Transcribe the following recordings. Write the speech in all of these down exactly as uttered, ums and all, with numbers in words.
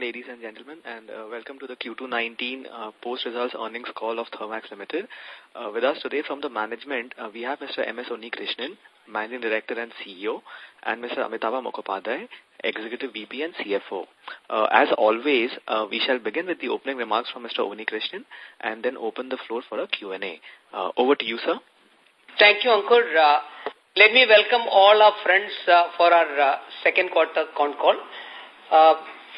ladies and gentlemen, and uh, welcome to the Q two nineteen uh, post-results earnings call of Thermax Limited. Uh, with us today from the management, uh, we have Mister M S Unnikrishnan, Managing Director and C E O, and Mister Amitabha Mukhopadhyay, Executive V P and C F O. Uh, as always, uh, we shall begin with the opening remarks from Mister Unnikrishnan and then open the floor for a Q and A. Uh, over to you, sir. Thank you, Ankur. Uh, let me welcome all our friends uh, for our uh, second quarter con call. Uh,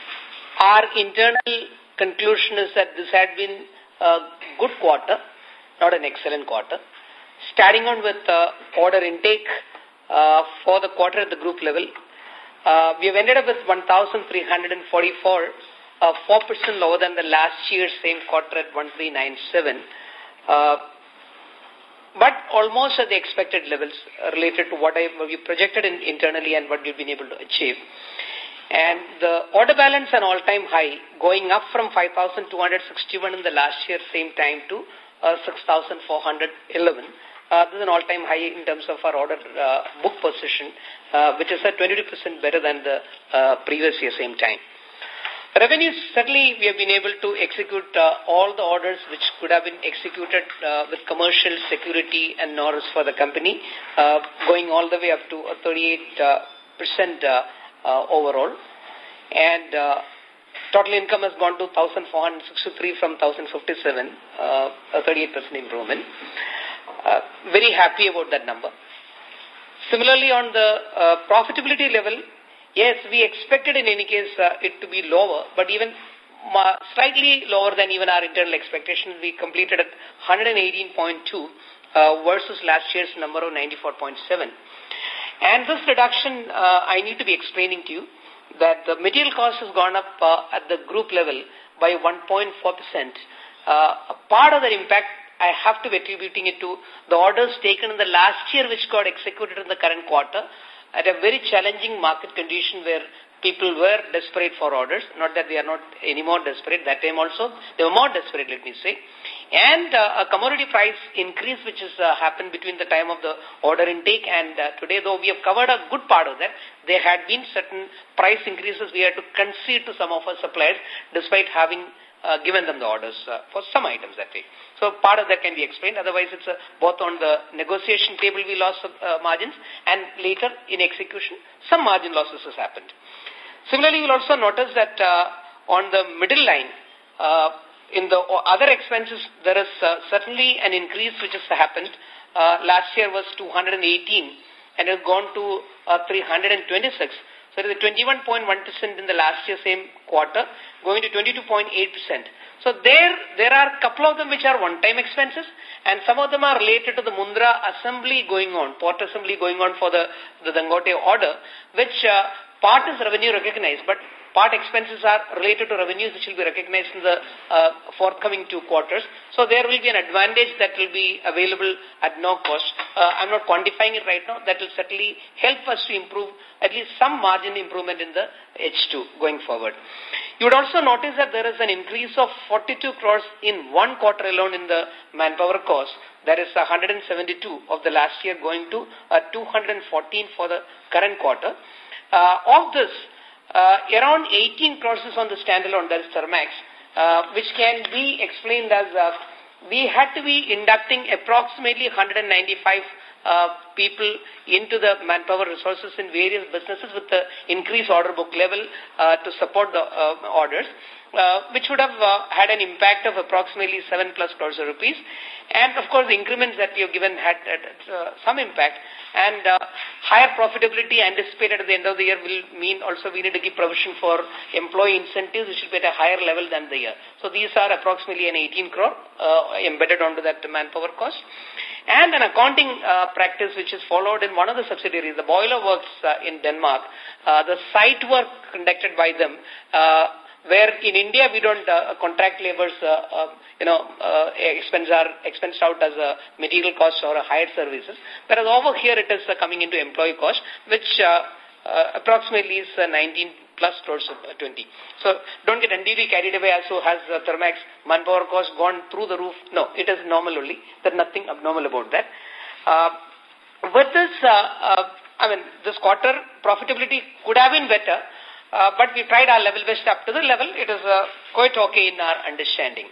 our internal conclusion is that this had been a good quarter, not an excellent quarter. Starting on with uh, order intake uh, for the quarter at the group level, uh, we have ended up with one thousand three hundred forty-four, uh, four percent lower than the last year's same quarter at one thousand three hundred ninety-seven. Uh, but almost at the expected levels uh, related to what I, we projected in, internally and what we've been able to achieve. And the order balance an all-time high, going up from five thousand two hundred sixty-one in the last year, same time, to uh, six thousand four hundred eleven. Uh, this is an all-time high in terms of our order uh, book position, uh, which is at twenty-two percent better than the uh, previous year, same time. Revenues, certainly we have been able to execute uh, all the orders which could have been executed uh, with commercial, security and N O R S for the company, uh, going all the way up to uh, thirty-eight percent uh, uh, overall. And uh, total income has gone to one thousand four hundred sixty-three from one thousand fifty-seven, uh, a thirty-eight percent improvement. Uh, very happy about that number. Similarly, on the uh, profitability level, yes, we expected in any case uh, it to be lower, but even slightly lower than even our internal expectations. We completed at one hundred eighteen point two uh, versus last year's number of ninety-four point seven. And this reduction, uh, I need to be explaining to you that the material cost has gone up uh, at the group level by one point four percent. Uh, a part of that impact I have to be attributing it to the orders taken in the last year which got executed in the current quarter at a very challenging market condition where people were desperate for orders. Not that they are not any more desperate. That time also they were more desperate, let me say. And uh, a commodity price increase which has uh, happened between the time of the order intake and uh, today, though we have covered a good part of that, there had been certain price increases we had to concede to some of our suppliers despite having uh, given them the orders uh, for some items that way. So part of that can be explained. Otherwise, it's uh, both on the negotiation table we lost uh, margins and later in execution, some margin losses has happened. Similarly, you'll also notice that uh, on the middle line, uh, in the other expenses, there is uh, certainly an increase which has happened. Uh, last year was two hundred eighteen and has gone to uh, three hundred twenty-six. So it is twenty-one point one percent in the last year same quarter, going to twenty-two point eight percent. So there, there are a couple of them which are one-time expenses, and some of them are related to the Mundra assembly going on, port assembly going on for the, the Dangote order, which uh, part is revenue recognized, but part expenses are related to revenues which will be recognized in the uh, forthcoming two quarters. So there will be an advantage that will be available at no cost. Uh, I'm not quantifying it right now. That will certainly help us to improve at least some margin improvement in the H two going forward. You would also notice that there is an increase of forty-two crores in one quarter alone in the manpower cost. That is one hundred seventy-two of the last year going to uh, two hundred fourteen for the current quarter. Uh, of this, uh, around eighteen crores is on the standalone, that is Thermax, uh, which can be explained as uh, we had to be inducting approximately one hundred ninety-five uh, people into the manpower resources in various businesses with the increased order book level uh, to support the uh, orders, uh, which would have uh, had an impact of approximately seven plus crores of rupees. And of course, the increments that we have given had uh, some impact. And uh, higher profitability anticipated at the end of the year will mean also we need to give provision for employee incentives, which will be at a higher level than the year. So these are approximately an eighteen crore uh, embedded onto that manpower cost. And an accounting uh, practice which is followed in one of the subsidiaries, the Boiler Works uh, in Denmark, uh, the site work conducted by them, uh, where in India we don't uh, contract laborers, uh, uh, you know, uh, expense are expensed out as a material cost or a hired services. Whereas over here it is uh, coming into employee cost, which uh, uh, approximately is uh, nineteen plus crores of uh, twenty. So don't get unduly carried away as so has uh, Thermax manpower cost gone through the roof. No, it is normal only. There's nothing abnormal about that. Uh, with this, uh, uh, I mean, this quarter profitability could have been better. Uh, but we tried our level best up to the level. It is uh, quite okay in our understanding.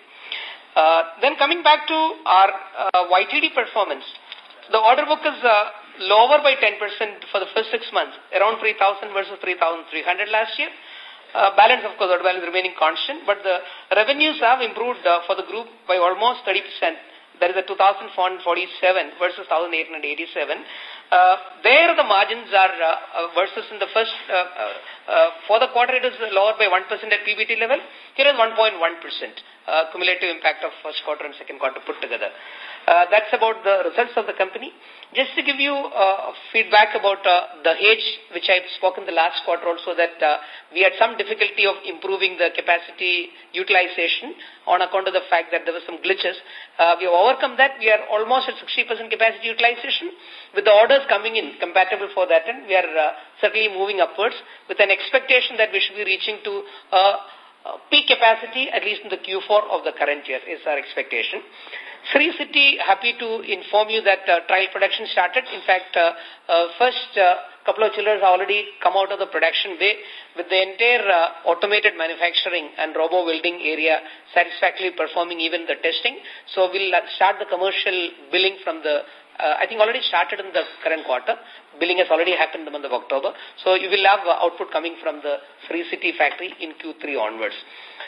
Uh, then coming back to our uh, Y T D performance, the order book is uh, lower by ten percent for the first six months, around three thousand versus three thousand three hundred last year. Uh, balance, of course, order balance remaining constant, but the revenues have improved uh, for the group by almost thirty percent. That is a two thousand four hundred forty-seven versus one thousand eight hundred eighty-seven. Uh, there the margins are uh, uh, versus in the first, uh, uh, uh, for the quarter it is lower by one percent at P B T level. Here is one point one percent uh, cumulative impact of first quarter and second quarter put together. Uh, that's about the results of the company. Just to give you uh, feedback about uh, the H, which I spoke in the last quarter also, that uh, we had some difficulty of improving the capacity utilization on account of the fact that there were some glitches. Uh, we have overcome that. We are almost at sixty percent capacity utilization. With the orders coming in compatible for that, and we are uh, certainly moving upwards with an expectation that we should be reaching to uh, uh, peak capacity at least in the Q four of the current year is our expectation. Sri City, happy to inform you that uh, trial production started. In fact, uh, uh, first uh, couple of chillers have already come out of the production bay with the entire uh, automated manufacturing and robo welding area satisfactorily performing even the testing. So we'll uh, start the commercial billing from the, uh, I think already started in the current quarter. Billing has already happened in the month of October. So you will have uh, output coming from the Sri City factory in Q three onwards.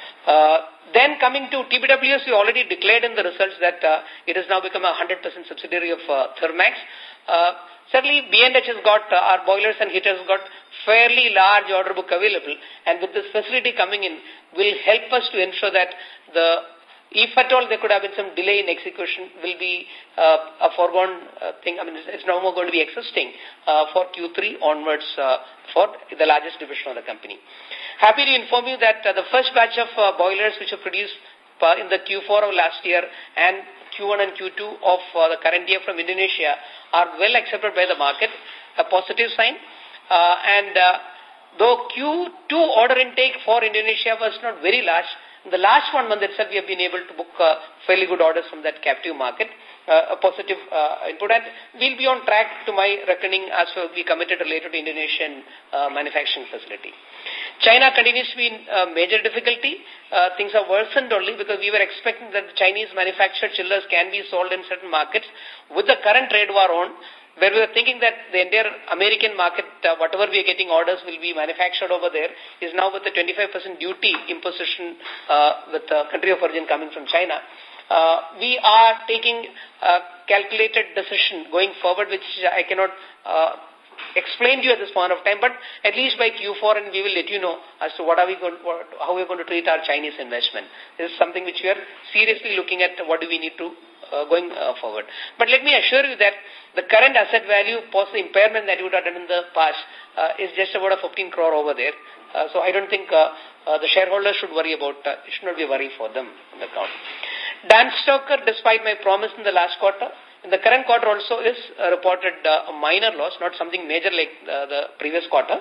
Uh, then coming to T B W S, we already declared in the results that uh, it has now become a one hundred percent subsidiary of uh, Thermax. Uh, certainly, B and H has got, uh, our boilers and heaters got fairly large order book available, and with this facility coming in, will help us to ensure that the, if at all there could have been some delay in execution, will be uh, a foregone uh, thing. I mean, it's, it's no more going to be existing uh, for Q three onwards uh, for the largest division of the company. Happy to inform you that uh, the first batch of uh, boilers which were produced uh, in the Q four of last year and Q one and Q two of uh, the current year from Indonesia are well accepted by the market, a positive sign. Uh, and uh, though Q two order intake for Indonesia was not very large, in the last one month itself we have been able to book uh, fairly good orders from that captive market. Uh, a positive uh, input, and we'll be on track to my reckoning as well we committed related to Indonesian uh, manufacturing facility. China continues to be in uh, major difficulty. Uh, things have worsened only because we were expecting that the Chinese manufactured chillers can be sold in certain markets. With the current trade war on, where we were thinking that the entire American market, uh, whatever we are getting orders will be manufactured over there, is now with the twenty-five percent duty imposition uh, with the country of origin coming from China. Uh, we are taking a calculated decision going forward, which I cannot uh, explain to you at this point of time, but at least by Q four, and we will let you know as to what are we going, what, how we are going to treat our Chinese investment. This is something which we are seriously looking at. What do we need to uh, going uh, forward? But let me assure you that the current asset value post the impairment that you would have done in the past uh, is just about a fifteen crore over there. Uh, so I don't think uh, uh, the shareholders should worry about. Uh, it should not be a worry for them in the account. Danstoker, despite my promise in the last quarter, in the current quarter also is uh, reported uh, a minor loss, not something major like uh, the previous quarter.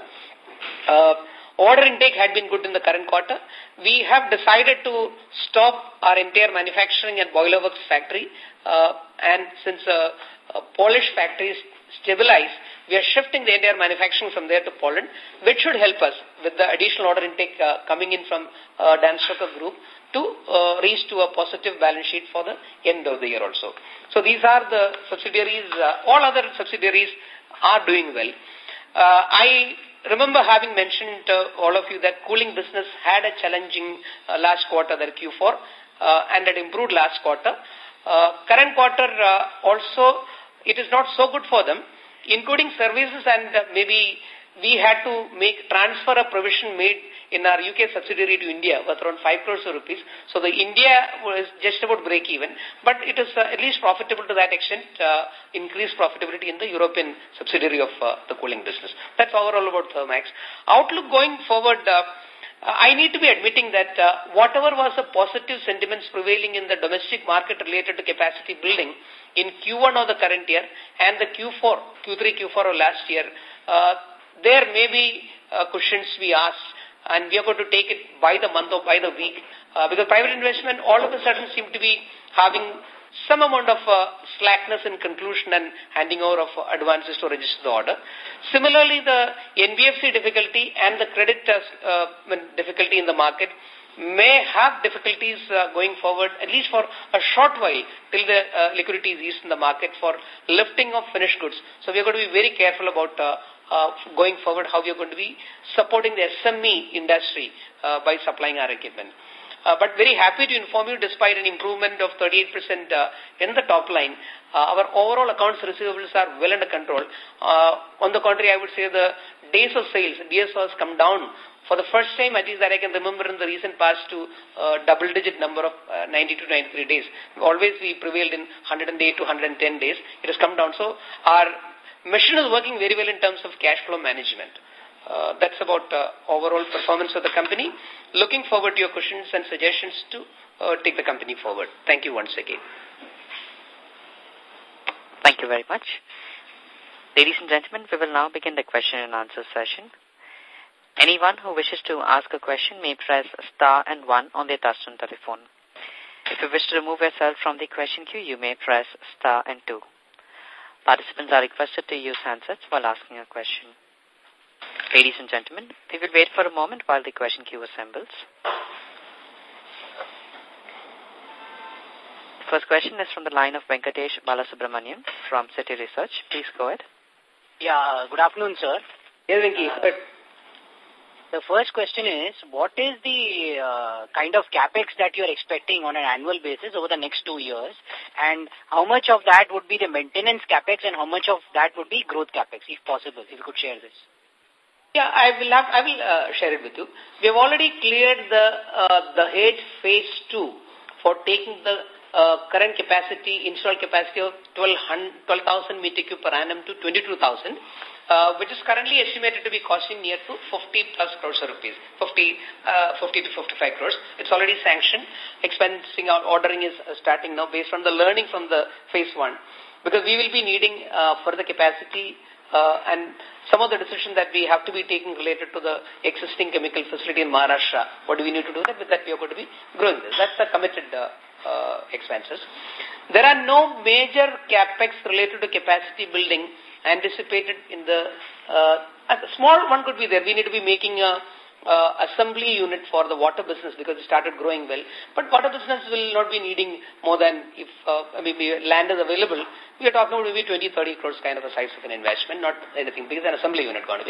Uh, order intake had been good in the current quarter. We have decided to stop our entire manufacturing at Boiler Works factory, uh, and since uh, a Polish factory is stabilized, we are shifting the entire manufacturing from there to Poland, which should help us with the additional order intake uh, coming in from uh, Danstoker Group to uh, reach to a positive balance sheet for the end of the year also. So these are the subsidiaries. Uh, all other subsidiaries are doing well. Uh, I remember having mentioned uh, all of you that cooling business had a challenging uh, last quarter, that Q four, uh, and had improved last quarter. Uh, current quarter uh, also, it is not so good for them, including services, and uh, maybe we had to make transfer a provision made in our U K subsidiary to India worth around five crores of rupees. So the India was just about break even, but it is uh, at least profitable to that extent, uh, increased profitability in the European subsidiary of uh, the cooling business. That's overall about Thermax. Outlook going forward, uh, I need to be admitting that uh, whatever was the positive sentiments prevailing in the domestic market related to capacity building in Q one of the current year and the Q four, Q three, Q four of last year, uh, there may be uh, questions we ask, and we are going to take it by the month or by the week, uh, because private investment all of a sudden seem to be having some amount of uh, slackness in conclusion and handing over of uh, advances to register the order. Similarly, the N B F C difficulty and the credit uh, difficulty in the market may have difficulties uh, going forward, at least for a short while, till the uh, liquidity is eased in the market for lifting of finished goods. So we are going to be very careful about uh, uh, going forward how we are going to be supporting the S M E industry uh, by supplying our equipment. Uh, but very happy to inform you, despite an improvement of thirty-eight percent uh, in the top line, uh, our overall accounts receivables are well under control. Uh, on the contrary, I would say the days of sales, D S O, has come down for the first time, at least that I can remember in the recent past, to uh, double-digit number of uh, ninety to ninety-three days. Always we prevailed in one hundred eight to one hundred ten days. It has come down. So our machine is working very well in terms of cash flow management. Uh, that's about uh, overall performance of the company. Looking forward to your questions and suggestions to uh, take the company forward. Thank you once again. Thank you very much. Ladies and gentlemen, we will now begin the question and answer session. Anyone who wishes to ask a question may press star and one on their touchtone telephone. If you wish to remove yourself from the question queue, you may press star and two. Participants are requested to use handsets while asking a question. Ladies and gentlemen, we will wait for a moment while the question queue assembles. The first question is from the line of Venkatesh Balasubramanian from City Research. Please go ahead. Yeah, good afternoon, sir. Yes, Venki. Uh, the first question is, what is the uh, kind of capex that you are expecting on an annual basis over the next two years? And how much of that would be the maintenance capex and how much of that would be growth capex, if possible, if you could share this? Yeah, I will have, I will uh, share it with you. We have already cleared the uh, the H phase two for taking the uh, current capacity, installed capacity of twelve thousand metric cube per annum to twenty-two thousand, uh, which is currently estimated to be costing near to fifty plus crores of rupees, fifty, uh, fifty to fifty-five crores. It's already sanctioned. Expensing out ordering is uh, starting now based on the learning from the phase one, because we will be needing uh, further capacity. Uh, and some of the decisions that we have to be taking related to the existing chemical facility in Maharashtra. What do we need to do that? With that, we are going to be growing this. That's the committed uh, uh, expenses. There are no major capex related to capacity building anticipated in the, uh, a small one could be there. We need to be making a uh, assembly unit for the water business because it started growing well. But water business will not be needing more than if uh, maybe land is available. We are talking about maybe twenty, thirty crores kind of a size of an investment, not anything big. It's an assembly unit going to be.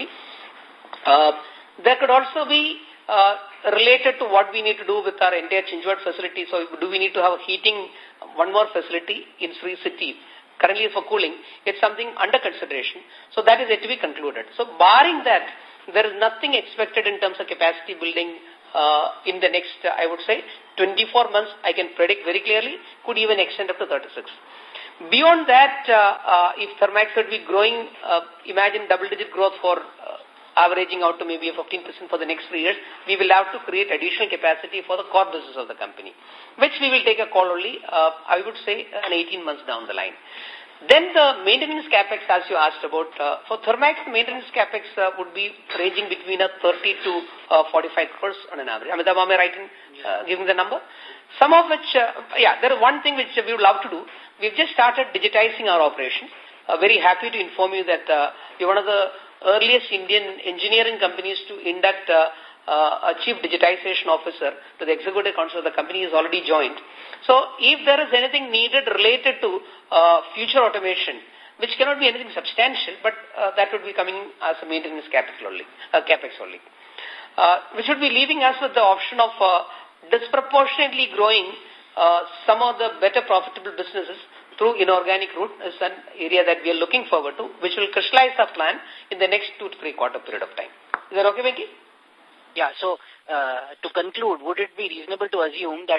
Uh, there could also be uh, related to what we need to do with our entire Chinchwad facility. So do we need to have a heating, one more facility in Sri City? Currently for cooling, it's something under consideration. So that is yet to be concluded. So barring that, there is nothing expected in terms of capacity building uh, in the next, uh, I would say, twenty-four months, I can predict very clearly, could even extend up to thirty-six. Beyond that, uh, uh, if Thermax would be growing, uh, imagine double-digit growth for uh, averaging out to maybe a fifteen percent for the next three years, we will have to create additional capacity for the core business of the company, which we will take a call only, uh, I would say, an eighteen months down the line. Then the maintenance capex, as you asked about, uh, for Thermax, the maintenance capex uh, would be ranging between a thirty to forty-five crores on an average. Amitabh, am I right in uh, giving the number? Some of which, uh, yeah, there is one thing which we would love to do. We've just started digitizing our operation. Uh, very happy to inform you that uh, we're one of the earliest Indian engineering companies to induct uh, uh, a chief digitization officer to the executive council of the company is already joined. So if there is anything needed related to uh, future automation, which cannot be anything substantial, but uh, that would be coming as a maintenance capital only, uh, capex only, uh, which would be leaving us with the option of uh, disproportionately growing uh, some of the better profitable businesses through inorganic route is an area that we are looking forward to, which will crystallize our plan in the next two to three quarter period of time. Is that okay, Venki? Yeah, so uh, to conclude, would it be reasonable to assume that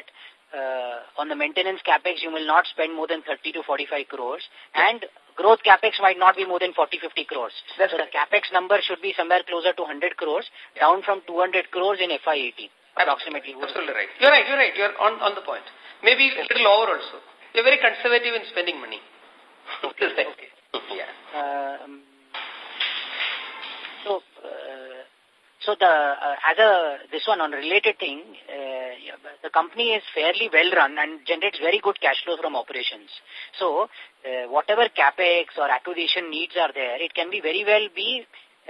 uh, on the maintenance capex you will not spend more than thirty to forty-five crores and growth capex might not be more than forty, fifty crores? That's so right. The capex number should be somewhere closer to one hundred crores, yeah. down from two hundred crores in F Y eighteen, approximately. Absolutely right. You're right, you're right. You're on, on the point. Maybe a little over also. You're very conservative in spending money. Okay. okay. Yeah. Um, so, uh, So the uh, as a this one on a related thing, uh, the company is fairly well run and generates very good cash flow from operations. So uh, whatever capex or acquisition needs are there, it can be very well be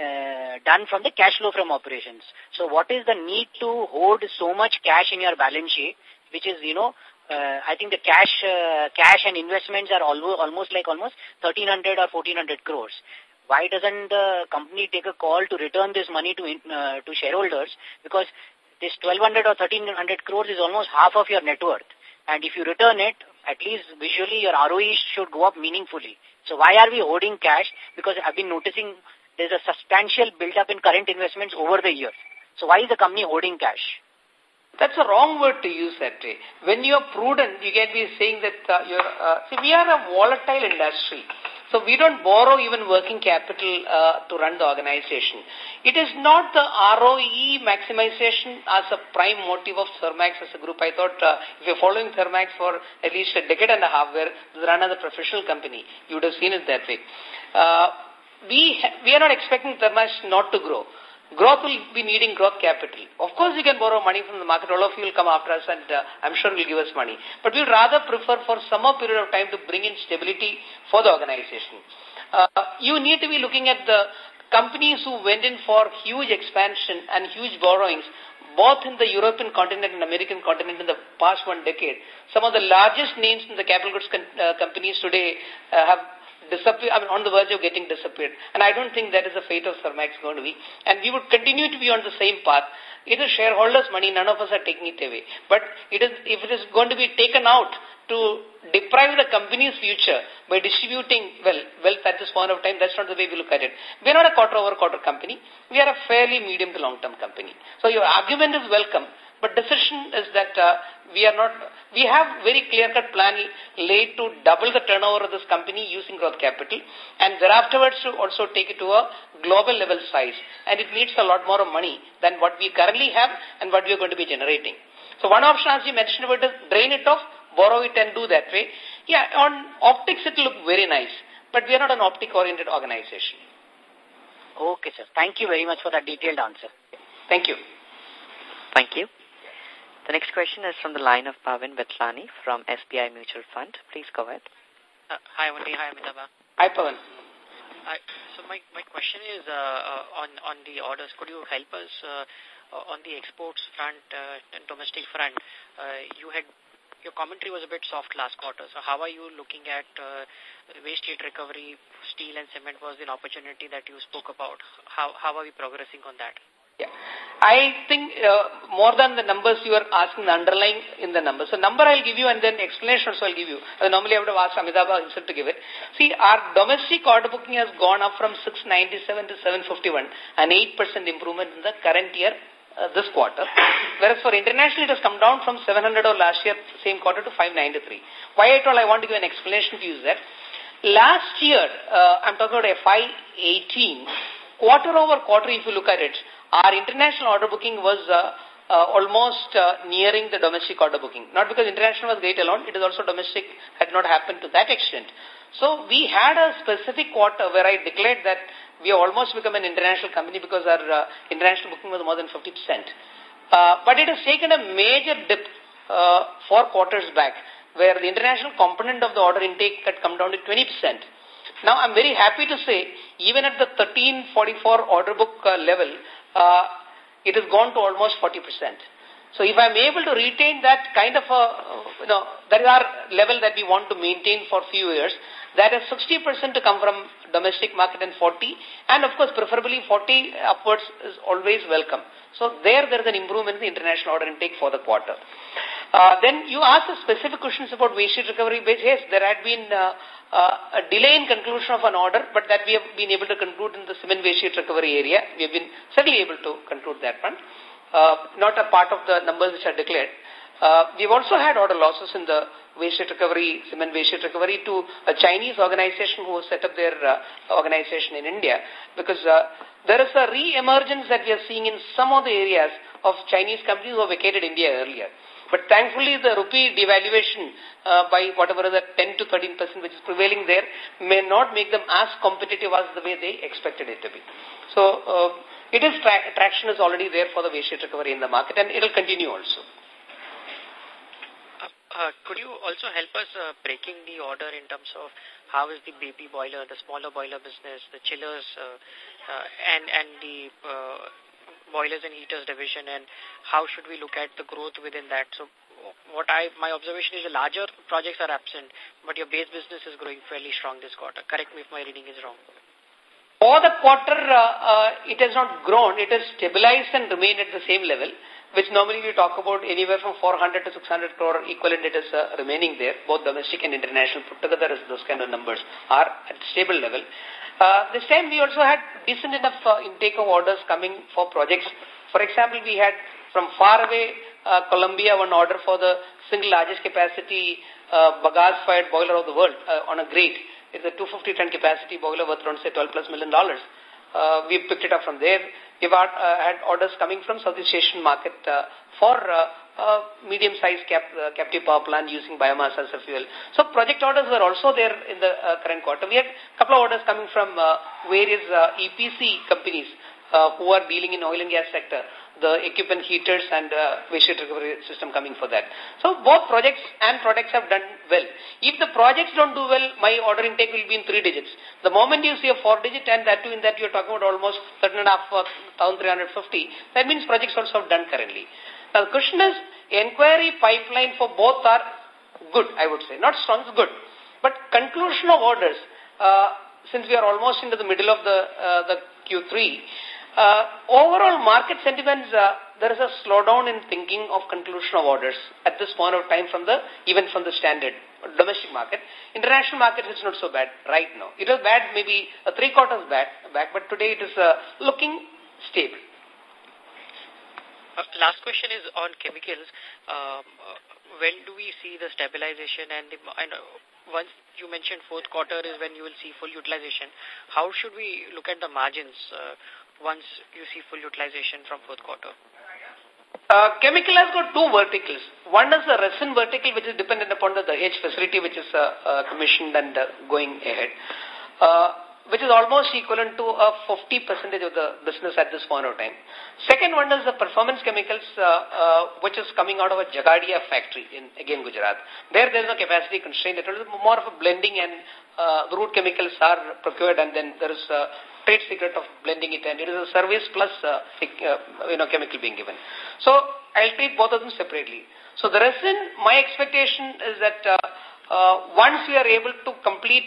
uh, done from the cash flow from operations. So what is the need to hold so much cash in your balance sheet, which is, you know, uh, I think the cash uh, cash and investments are almost, almost like almost thirteen hundred or fourteen hundred crores. Why doesn't the company take a call to return this money to uh, to shareholders? Because this twelve hundred or thirteen hundred crores is almost half of your net worth. And if you return it, at least visually your R O E should go up meaningfully. So why are we holding cash? Because I've been noticing there's a substantial build-up in current investments over the years. So why is the company holding cash? That's a wrong word to use that way. When you're prudent, you can be saying that uh, you're, uh, see, we are a volatile industry. So we don't borrow even working capital uh, to run the organization. It is not the R O E maximization as a prime motive of Thermax as a group. I thought uh, if you're following Thermax for at least a decade and a half, where it's run as a professional company, you would have seen it that way. Uh, we, we are not expecting Thermax not to grow. Growth will be needing growth capital. Of course, you can borrow money from the market. All of you will come after us and uh, I'm sure will give us money. But we would rather prefer for some more period of time to bring in stability for the organization. Uh, you need to be looking at the companies who went in for huge expansion and huge borrowings, both in the European continent and American continent in the past one decade. Some of the largest names in the capital goods uh, companies today uh, have disappear, I mean, on the verge of getting disappeared. And I don't think that is the fate of Thermax going to be. And we would continue to be on the same path. It is shareholders' money. None of us are taking it away. But it is, if it is going to be taken out to deprive the company's future by distributing well, wealth at this point of time, that's not the way we look at it. We are not a quarter-over-quarter company. We are a fairly medium to long-term company. So your argument is welcome. But decision is that uh, we are not, we have very clear-cut plan laid to double the turnover of this company using growth capital and thereafterwards to also take it to a global level size. And it needs a lot more of money than what we currently have and what we are going to be generating. So one option, as you mentioned about is drain it off, borrow it and do that way. Yeah, on optics it will look very nice, but we are not an optic-oriented organization. Okay, sir. Thank you very much for that detailed answer. Thank you. Thank you. The next question is from the line of Pavin Vetlani from S B I Mutual Fund. Please go ahead. Uh, hi, Wendy. Hi, Amitabh. Hi, Pavin. Hi. So my, my question is uh, uh, on, on the orders. Could you help us uh, on the exports front uh, and domestic front? Uh, you had your commentary was a bit soft last quarter. So how are you looking at uh, waste heat recovery? Steel and cement was an opportunity that you spoke about. How, how are we progressing on that? Yeah. I think uh, more than the numbers you are asking, the underlying in the numbers. So number I'll give you and then explanation also I'll give you. Uh, normally I would have asked Amitabh himself to give it. See, our domestic order booking has gone up from six ninety-seven to seven fifty-one, an eight percent improvement in the current year, uh, this quarter. Whereas for international it has come down from seven hundred or last year, same quarter to five ninety-three. Why at all I want to give an explanation to use that. Last year, uh, I'm talking about F Y eighteen, quarter over quarter if you look at it, our international order booking was uh, uh, almost uh, nearing the domestic order booking. Not because international was great alone, it is also domestic had not happened to that extent. So we had a specific quarter where I declared that we have almost become an international company because our uh, international booking was more than fifty percent. Uh, but it has taken a major dip uh, four quarters back where the international component of the order intake had come down to twenty percent. Now, I'm very happy to say, even at the thirteen forty-four order book uh, level, uh, it has gone to almost forty percent. So, if I'm able to retain that kind of a, you know, that is our level that we want to maintain for a few years, that is sixty percent to come from domestic market and forty, and of course, preferably forty upwards is always welcome. So, there, there is an improvement in the international order intake for the quarter. Uh, then, you asked specific questions about waste heat recovery. Yes, there had been uh, Uh, a delay in conclusion of an order, but that we have been able to conclude in the cement waste heat recovery area. We have been certainly able to conclude that one. Uh, not a part of the numbers which are declared. Uh, we've also had order losses in the waste heat recovery, cement waste heat recovery to a Chinese organization who set up their uh, organization in India, because uh, there is a re-emergence that we are seeing in some of the areas of Chinese companies who have vacated India earlier. But thankfully, the rupee devaluation uh, by whatever is the ten to thirteen percent which is prevailing there may not make them as competitive as the way they expected it to be. So, uh, it is tra traction is already there for the waste heat recovery in the market, and it will continue also. Uh, could you also help us uh, breaking the order in terms of how is the baby boiler, the smaller boiler business, the chillers, uh, uh, and and the uh, boilers and heaters division, and how should we look at the growth within that? So, what I my observation is the larger projects are absent, but your base business is growing fairly strong this quarter. Correct me if my reading is wrong. For the quarter, uh, uh, it has not grown. It has stabilized and remained at the same level, which normally we talk about anywhere from four hundred to six hundred crore equivalent. It is uh, remaining there. Both domestic and international put together, as those kind of numbers are at stable level. Uh, this time we also had decent enough uh, intake of orders coming for projects. For example, we had from far away uh, Colombia one order for the single largest capacity uh, bagasse-fired boiler of the world uh, on a grade. It's a two hundred fifty ton capacity boiler worth around, say, twelve plus million dollars. Uh, we picked it up from there. We've had, uh, had orders coming from Southeast Asian market uh, for uh, uh, medium-sized cap, uh, captive power plant using biomass as a fuel. So project orders were also there in the uh, current quarter. We had a couple of orders coming from uh, various uh, E P C companies uh, who are dealing in oil and gas sector, the equipment heaters and uh, waste heat recovery system coming for that. So both projects and products have done well. If the projects don't do well, my order intake will be in three digits. The moment you see a four digit, and that too in that you're talking about almost thirteen and a half thousand three hundred fifty, that means projects also have done currently. Now the question is, inquiry pipeline for both are good, I would say. Not strong, it's good. But conclusion of orders, uh, since we are almost into the middle of the, uh, the Q three, Uh, overall market sentiments, uh, there is a slowdown in thinking of conclusion of orders at this point of time from the, even from the standard domestic market. International market is not so bad right now. It was bad maybe uh, three quarters back, back, but today it is uh, looking stable. Uh, last question is on chemicals. Um, uh, when do we see the stabilization and the, and uh, once you mentioned fourth quarter is when you will see full utilization, how should we look at the margins uh, once you see full utilization from fourth quarter? Uh, chemical has got two verticals. One is the resin vertical, which is dependent upon the Dahej facility, which is uh, uh, commissioned and uh, going ahead, uh, which is almost equivalent to a fifty percentage of the business at this point of time. Second one is the performance chemicals, uh, uh, which is coming out of a Jagadia factory in, again, Gujarat. There, there is a capacity constraint. It is more of a blending, and uh, the root chemicals are procured, and then there is a trade secret of blending it, and it is a service plus uh, uh, you know, chemical being given. So I'll treat both of them separately. So the resin, my expectation is that uh, uh, once we are able to complete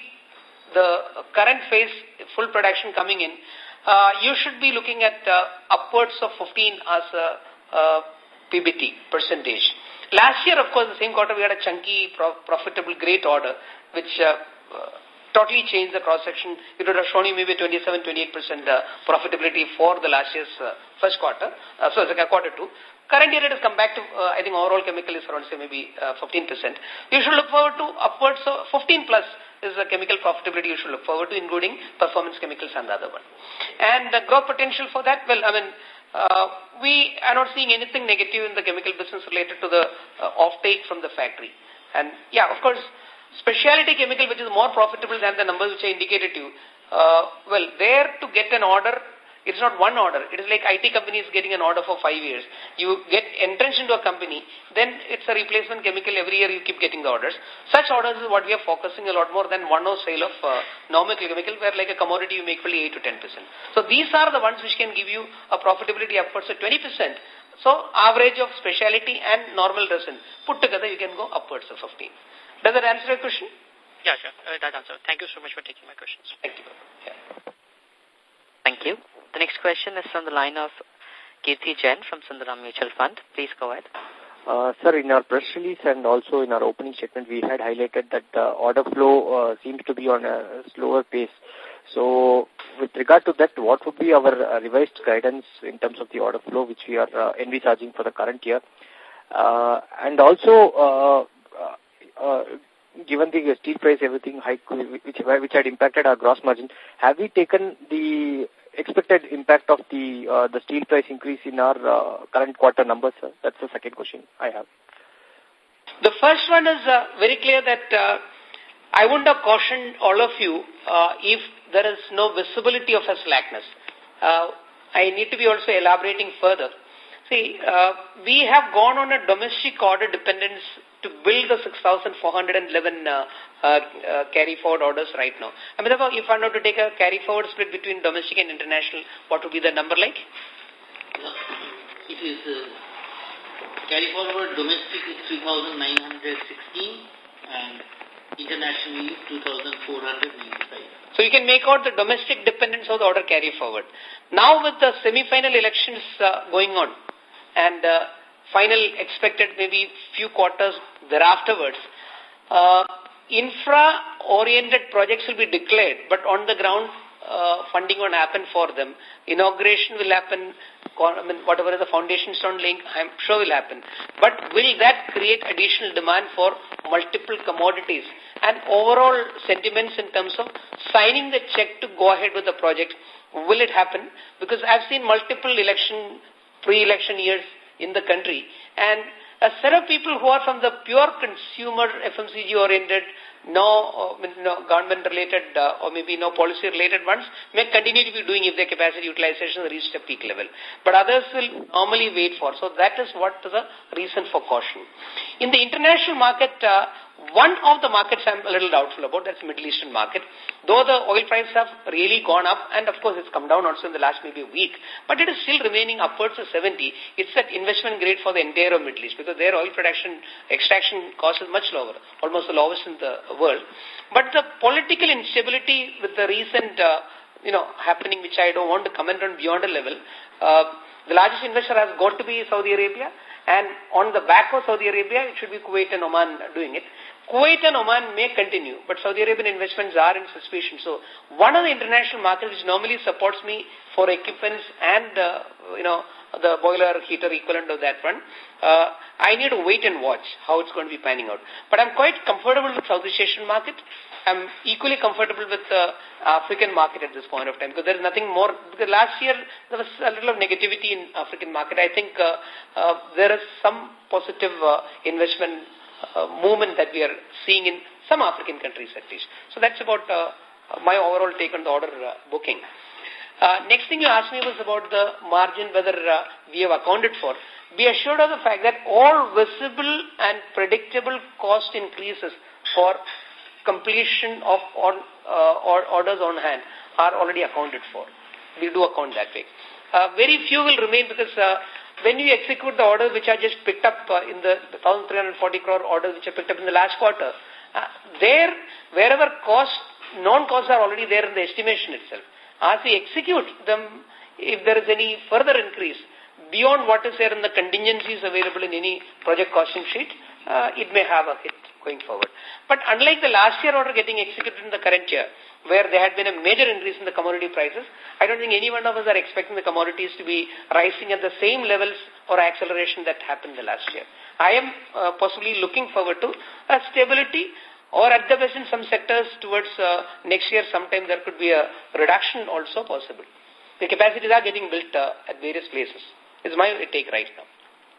the current phase, full production coming in, uh, you should be looking at uh, upwards of fifteen as a uh, P B T percentage. Last year, of course, the same quarter, we had a chunky, pro profitable, great order, which uh, uh, totally changed the cross-section. It would have shown you maybe twenty-seven, twenty-eight percent uh, profitability for the last year's uh, first quarter, uh, so it's like a quarter two. Current year it has come back to, uh, I think overall chemical is around, say, maybe uh, fifteen percent. You should look forward to upwards of fifteen plus is the chemical profitability you should look forward to, including performance chemicals and the other one. And the growth potential for that, well, I mean, uh, we are not seeing anything negative in the chemical business related to the uh, offtake from the factory. And yeah, of course, specialty chemical, which is more profitable than the numbers which I indicated to you, uh, well, there to get an order, it's not one order. It is like I T companies getting an order for five years. You get entrenched into a company, then it's a replacement chemical. Every year you keep getting the orders. Such orders is what we are focusing a lot more than one-off sale of uh, normal chemical, where like a commodity you make only eight to ten percent. So these are the ones which can give you a profitability upwards of twenty percent. So average of specialty and normal resin put together, you can go upwards of fifteen. Does that answer your question? Yeah, sure. Uh, that answer. Thank you so much for taking my questions. Thank you. Yeah. Thank you. The next question is from the line of Kirti Jain from Sundaram Mutual Fund. Please go ahead. Uh, sir, in our press release and also in our opening statement, we had highlighted that the order flow uh, seems to be on a slower pace. So, with regard to that, what would be our uh, revised guidance in terms of the order flow which we are uh, envisaging for the current year? Uh, and also, uh, uh, uh, given the steel price, everything hike, which, which had impacted our gross margin, have we taken the expected impact of the uh, the steel price increase in our uh, current quarter numbers, sir? That's the second question I have. The first one is uh, very clear that uh, I wouldn't have cautioned all of you uh, if there is no visibility of a slackness. Uh, I need to be also elaborating further. See, uh, we have gone on a domestic order dependence to build the six thousand four hundred eleven uh, uh, uh, carry forward orders right now. I mean, if I were to take a carry forward split between domestic and international, what would be the number like? It is uh, carry forward domestic is three thousand nine hundred sixteen and internationally two thousand four hundred ninety-five. So you can make out the domestic dependence of the order carry forward. Now with the semi-final elections uh, going on and uh, final expected maybe few quarters thereafterwards, uh, infra-oriented projects will be declared, but on the ground uh, funding won't happen for them. Inauguration will happen, I mean, whatever is the foundation stone link, I'm sure will happen. But will that create additional demand for multiple commodities? And overall sentiments in terms of signing the check to go ahead with the project, will it happen? Because I've seen multiple election, pre-election years in the country, and a set of people who are from the pure consumer F M C G oriented, no, uh, no government related uh, or maybe no policy related ones may continue to be doing if their capacity utilization reached a peak level. But others will normally wait for. So that is what is the reason for caution. In the international market, uh, one of the markets I'm a little doubtful about, that's the Middle Eastern market. Though the oil prices have really gone up, and of course it's come down also in the last maybe a week, but it is still remaining upwards of seventy. It's at investment grade for the entire Middle East because their oil production, extraction cost is much lower, almost the lowest in the world. But the political instability with the recent, uh, you know, happening, which I don't want to comment on beyond a level, uh, the largest investor has got to be Saudi Arabia, and on the back of Saudi Arabia, it should be Kuwait and Oman doing it. Kuwait and Oman may continue, but Saudi Arabian investments are in suspicion. So one of the international markets which normally supports me for equipments and, uh, you know, the boiler heater equivalent of that one, uh, I need to wait and watch how it's going to be panning out. But I'm quite comfortable with Southeast Asian market. I'm equally comfortable with the African market at this point of time because there is nothing more. Because last year there was a little of negativity in African market. I think uh, uh, there is some positive uh, investment uh, movement that we are seeing in some African countries at least. So that's about uh, my overall take on the order uh, booking. Uh, next thing you asked me was about the margin, whether uh, we have accounted for. Be assured of the fact that all visible and predictable cost increases for completion of all, uh, or orders on hand are already accounted for. We do account that way. Uh, very few will remain because uh, when you execute the orders which are just picked up uh, in the one thousand three hundred forty crore orders which are picked up in the last quarter, uh, there, wherever costs, non-costs are already there in the estimation itself. As we execute them, if there is any further increase beyond what is there in the contingencies available in any project costing sheet, uh, it may have a hit going forward. But unlike the last year order getting executed in the current year, where there had been a major increase in the commodity prices, I don't think any one of us are expecting the commodities to be rising at the same levels or acceleration that happened the last year. I am uh, possibly looking forward to a stability, or at the best in some sectors towards uh, next year, sometime there could be a reduction also possible. The capacities are getting built uh, at various places. Is my take right now.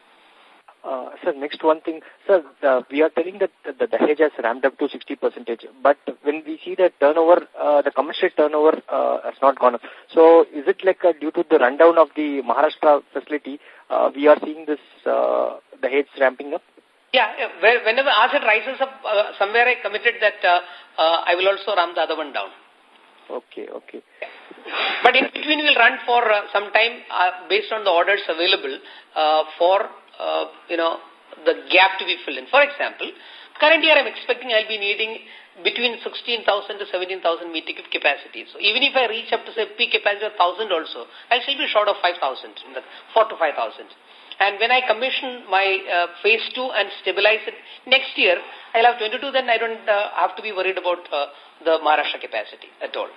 Uh, sir, next one thing. Sir, uh, we are telling that the, the Dahej has ramped up to sixty percent, but when we see the turnover, uh, the commercial turnover uh, has not gone up. So is it like uh, due to the rundown of the Maharashtra facility, uh, we are seeing this uh, Dahej ramping up? Yeah, whenever asset rises up, uh, somewhere I committed that uh, uh, I will also run the other one down. Okay, okay. But in between we'll run for uh, some time uh, based on the orders available uh, for, uh, you know, the gap to be filled in. For example, current year I'm expecting I'll be needing between sixteen thousand to seventeen thousand metric capacity. So even if I reach up to say peak capacity of one thousand also, I'll still be short of five thousand, four to five thousand. And when I commission my uh, phase two and stabilize it next year, I'll have twenty-two, then I don't uh, have to be worried about uh, the Maharashtra capacity at all.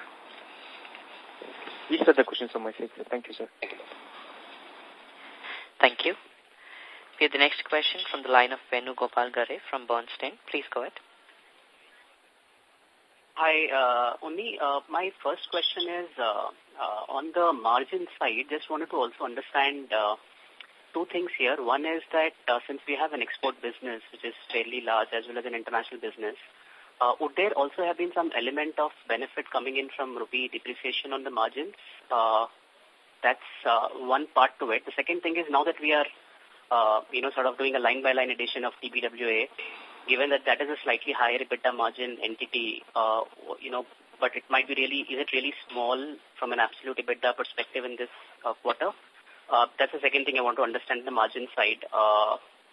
These are the questions from my side, sir. Thank you, sir. Thank you. Thank you. We have the next question from the line of Venu Gopal Gare from Bernstein. Please go ahead. Hi, uh, Unni, uh, my first question is uh, uh, on the margin side. Just wanted to also understand uh, two things here. One is that uh, since we have an export business, which is fairly large, as well as an international business, uh, would there also have been some element of benefit coming in from rupee depreciation on the margins? Uh, that's uh, one part to it. The second thing is now that we are, uh, you know, sort of doing a line-by-line edition of T B W A, given that that is a slightly higher EBITDA margin entity, uh, you know, but it might be really, is it really small from an absolute EBITDA perspective in this uh, quarter? Uh, that's the second thing I want to understand the margin side. Uh,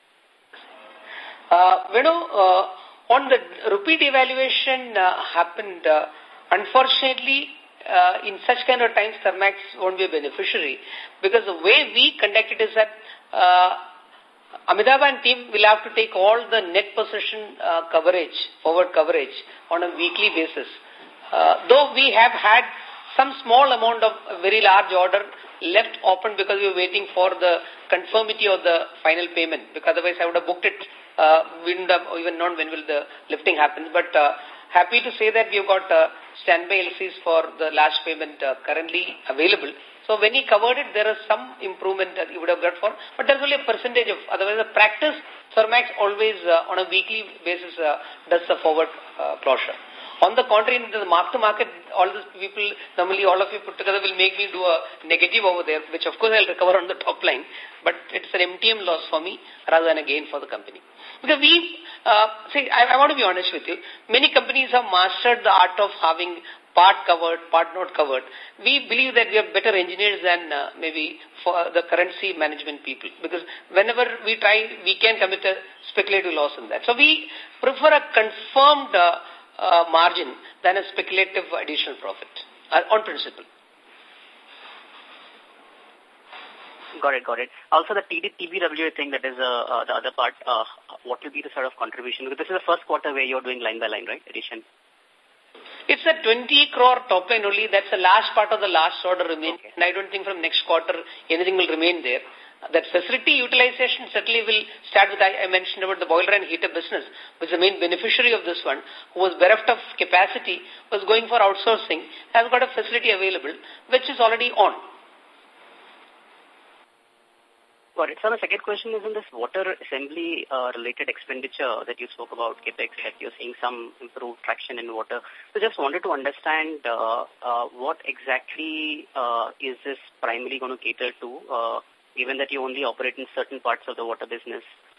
uh, you know, uh, on the rupee devaluation uh, happened, uh, unfortunately, uh, in such kind of times, Thermax won't be a beneficiary because the way we conduct it is that uh, Amitabh and team will have to take all the net position uh, coverage, forward coverage on a weekly basis. Uh, though we have had some small amount of a very large order left open because we were waiting for the conformity of the final payment, because otherwise I would have booked it, uh, we wouldn't have even known when will the lifting happen. But uh, happy to say that we've got uh, standby L Cs for the last payment uh, currently available. So when he covered it, there is some improvement that he would have got for, but there's only a percentage of, otherwise the practice, Thermax always uh, on a weekly basis uh, does the forward uh, closure. On the contrary, in the mark-to-market, all these people, normally all of you put together will make me do a negative over there, which of course I'll recover on the top line, but it's an M T M loss for me rather than a gain for the company. Because we, uh, see, I, I want to be honest with you, many companies have mastered the art of having part covered, part not covered. We believe that we are better engineers than uh, maybe for the currency management people, because whenever we try, we can commit a speculative loss in that. So we prefer a confirmed uh, Uh, margin than a speculative additional profit uh, on principle. Got it, got it. Also the T B W A thing, that is uh, uh, the other part, uh, what will be the sort of contribution? Because this is the first quarter where you're doing line by line, right, addition? It's a twenty crore top line only. That's the last part of the last order remains. Okay. And I don't think from next quarter anything will remain there. That facility utilization certainly will start with, I, I mentioned about the boiler and heater business, which is the main beneficiary of this one, who was bereft of capacity, was going for outsourcing, has got a facility available, which is already on. Got it. So the second question is in this water assembly uh, related expenditure that you spoke about, CapEx, that you're seeing some improved traction in water. So just wanted to understand uh, uh, what exactly uh, is this primarily going to cater to, uh, given that you only operate in certain parts of the water business.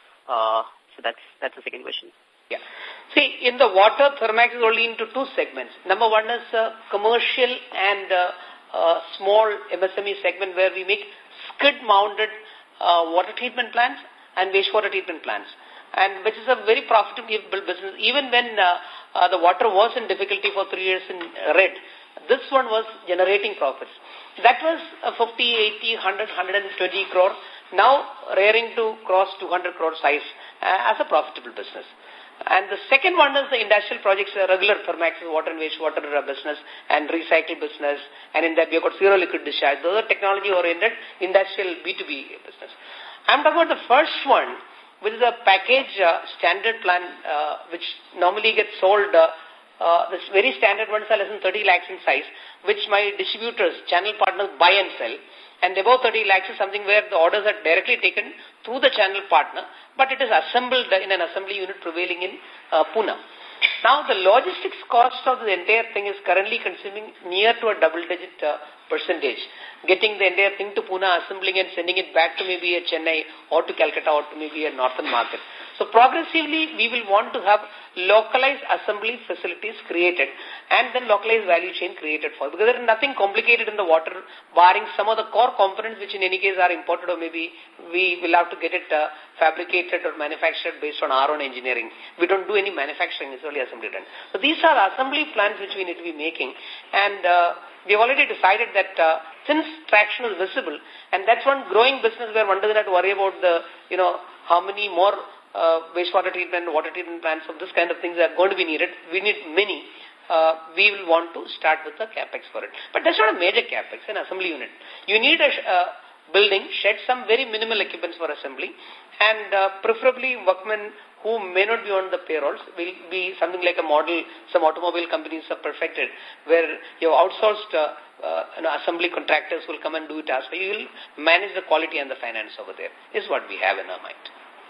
Uh, so that's that's the second question. Yeah. See, in the water, Thermax is only into two segments. Number one is uh, commercial and uh, uh, small M S M E segment, where we make skid-mounted uh, water treatment plants and wastewater treatment plants, and which is a very profitable business. Even when uh, uh, the water was in difficulty for three years in red, this one was generating profits. That was a fifty, eighty, one hundred, one hundred twenty crore, now rearing to cross two hundred crore size uh, as a profitable business. And the second one is the industrial projects, uh, regular Thermax water and wastewater uh, business and recycle business, and in that we have got zero liquid discharge. Those are technology-oriented industrial B two B business. I'm talking about the first one, which is a package uh, standard plan, uh, which normally gets sold. Uh, Uh, this very standard ones are less than thirty lakhs in size, which my distributors, channel partners buy and sell. And above thirty lakhs is something where the orders are directly taken through the channel partner, but it is assembled in an assembly unit prevailing in uh, Pune. Now, the logistics cost of the entire thing is currently consuming near to a double-digit uh, percentage. Getting the entire thing to Pune, assembling and sending it back to maybe a Chennai or to Calcutta or to maybe a northern market. So progressively, we will want to have localized assembly facilities created and then localized value chain created for. Because there is nothing complicated in the water, barring some of the core components which in any case are imported, or maybe we will have to get it uh, fabricated or manufactured based on our own engineering. We don't do any manufacturing, it's only assembly done. So these are assembly plans which we need to be making, and uh, we have already decided that uh, since traction is visible, and that's one growing business where one doesn't have to worry about the, you know, how many more uh, wastewater treatment, water treatment plants of this kind of things are going to be needed. We need many. Uh, we will want to start with the capex for it. But that's not a major capex, an assembly unit. You need a uh, building, shed some very minimal equipments for assembly, and uh, preferably workmen who may not be on the payrolls, will be something like a model some automobile companies have perfected, where your outsourced uh, uh, you know, assembly contractors will come and do it as well. You will manage the quality and the finance over there, is what we have in our mind.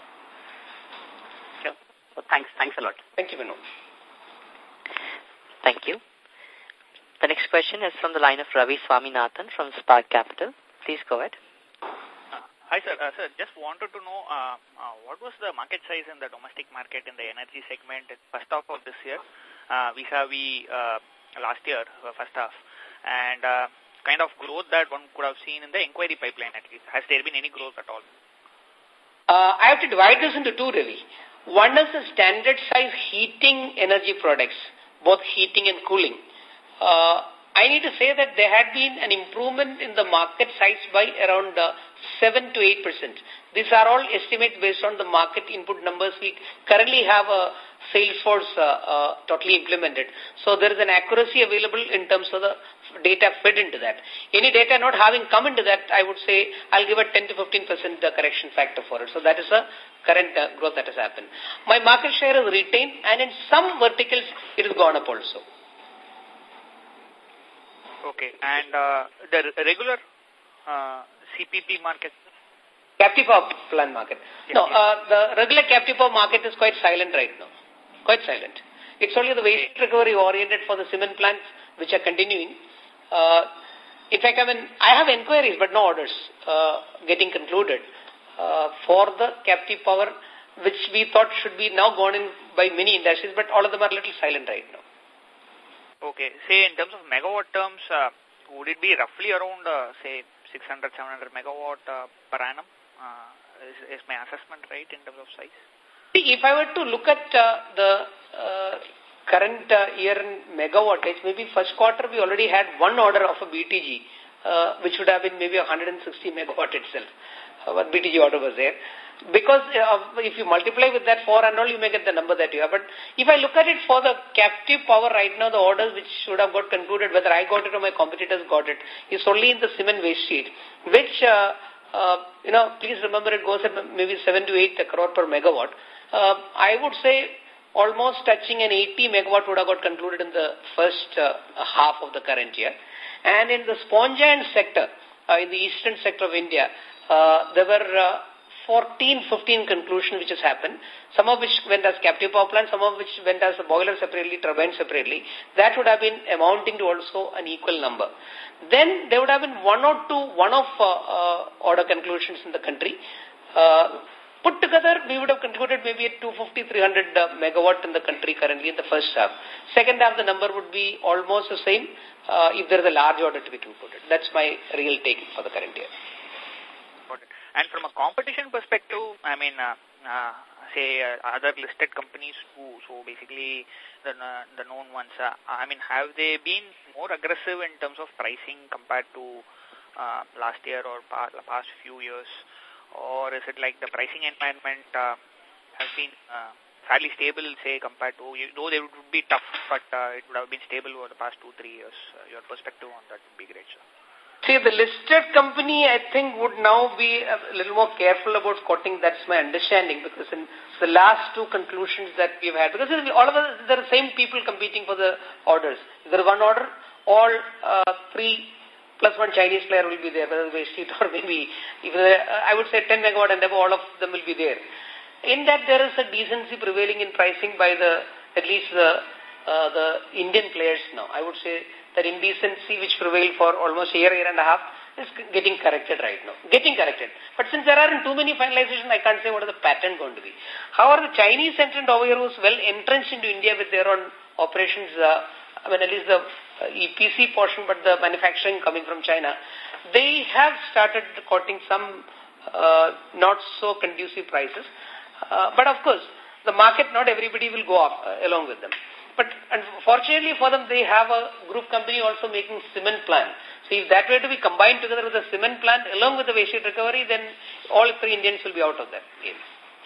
Sure. So thanks, thanks a lot. Thank you, Vinod. Thank you. The next question is from the line of Ravi Swaminathan from Spark Capital. Please go ahead. Uh, hi, sir. Uh, sir, just wanted to know uh, uh, what was the market size in the domestic market in the energy segment at first half of this year, uh, vis-a-vis uh, last year, uh, first half, and uh, kind of growth that one could have seen in the inquiry pipeline at least. Has there been any growth at all? Uh, I have to divide this into two really. One is the standard size heating energy products, both heating and cooling. Uh, I need to say that there had been an improvement in the market size by around uh, seven to eight percent. These are all estimates based on the market input numbers. We currently have a Salesforce uh, uh, totally implemented. So there is an accuracy available in terms of the data fed into that. Any data not having come into that, I would say I'll give a ten to fifteen percent uh, correction factor for it. So that is a current uh, growth that has happened. My market share is retained, and in some verticals it has gone up also. Okay, and uh, the regular uh, C P P market? Captive power plant market. Yeah, no, yeah. Uh, the regular captive power market is quite silent right now. Quite silent. It's only the waste recovery oriented for the cement plants which are continuing. Uh, in fact, I mean, I have inquiries but no orders uh, getting concluded uh, for the captive power, which we thought should be now gone in by many industries, but all of them are a little silent right now. Okay. Say in terms of megawatt terms, uh, would it be roughly around, uh, say, six hundred, seven hundred megawatt uh, per annum? Uh, is, is my assessment right in terms of size? See, if I were to look at uh, the uh, current uh, year in megawattage, maybe first quarter we already had one order of a B T G, uh, which would have been maybe one hundred sixty megawatt itself. Uh, what B T G order was there. Because uh, if you multiply with that four and all, you may get the number that you have. But if I look at it for the captive power right now, the orders which should have got concluded, whether I got it or my competitors got it, is only in the cement waste sheet, which, uh, uh, you know, please remember it goes at maybe seven to eight crore per megawatt. Uh, I would say almost touching an eighty megawatt would have got concluded in the first uh, half of the current year. And in the sponge iron sector, uh, in the eastern sector of India, uh, there were uh, fourteen, fifteen conclusion which has happened, some of which went as captive power plant, some of which went as a boiler separately, turbine separately. That would have been amounting to also an equal number. Then there would have been one or two one-off uh, uh, order conclusions in the country. Uh, put together, we would have concluded maybe at two fifty, three hundred uh, megawatt in the country currently in the first half. Second half, the number would be almost the same uh, if there is a large order to be concluded. That's my real take for the current year. And from a competition perspective, I mean, uh, uh, say uh, other listed companies who, so basically the uh, the known ones, uh, I mean, have they been more aggressive in terms of pricing compared to uh, last year or past, past few years? Or is it like the pricing environment uh, has been uh, fairly stable, say, compared to, though they would be tough, but uh, it would have been stable over the past two, three years? Uh, your perspective on that would be great, sir. See, the listed company, I think, would now be a little more careful about quoting. That's my understanding, because in the last two conclusions that we've had, because all of us, there are the same people competing for the orders. If there is one order, all uh, three plus one Chinese player will be there, whether waste heat or maybe, if there, uh, I would say ten megawatt and above, all of them will be there. In that, there is a decency prevailing in pricing by the, at least the, uh, the Indian players now. I would say that indecency which prevailed for almost a year, year and a half is getting corrected right now. Getting corrected. But since there aren't too many finalizations, I can't say what is the pattern going to be. However, the Chinese entrant over here who's well entrenched into India with their own operations, uh, I mean, at least the uh, E P C portion, but the manufacturing coming from China, they have started quoting some uh, not so conducive prices. Uh, but of course, the market, not everybody will go off uh, along with them. But unfortunately for them, they have a group company also making cement plant. So if that were to be combined together with the cement plant along with the waste heat recovery, then all three Indians will be out of that game.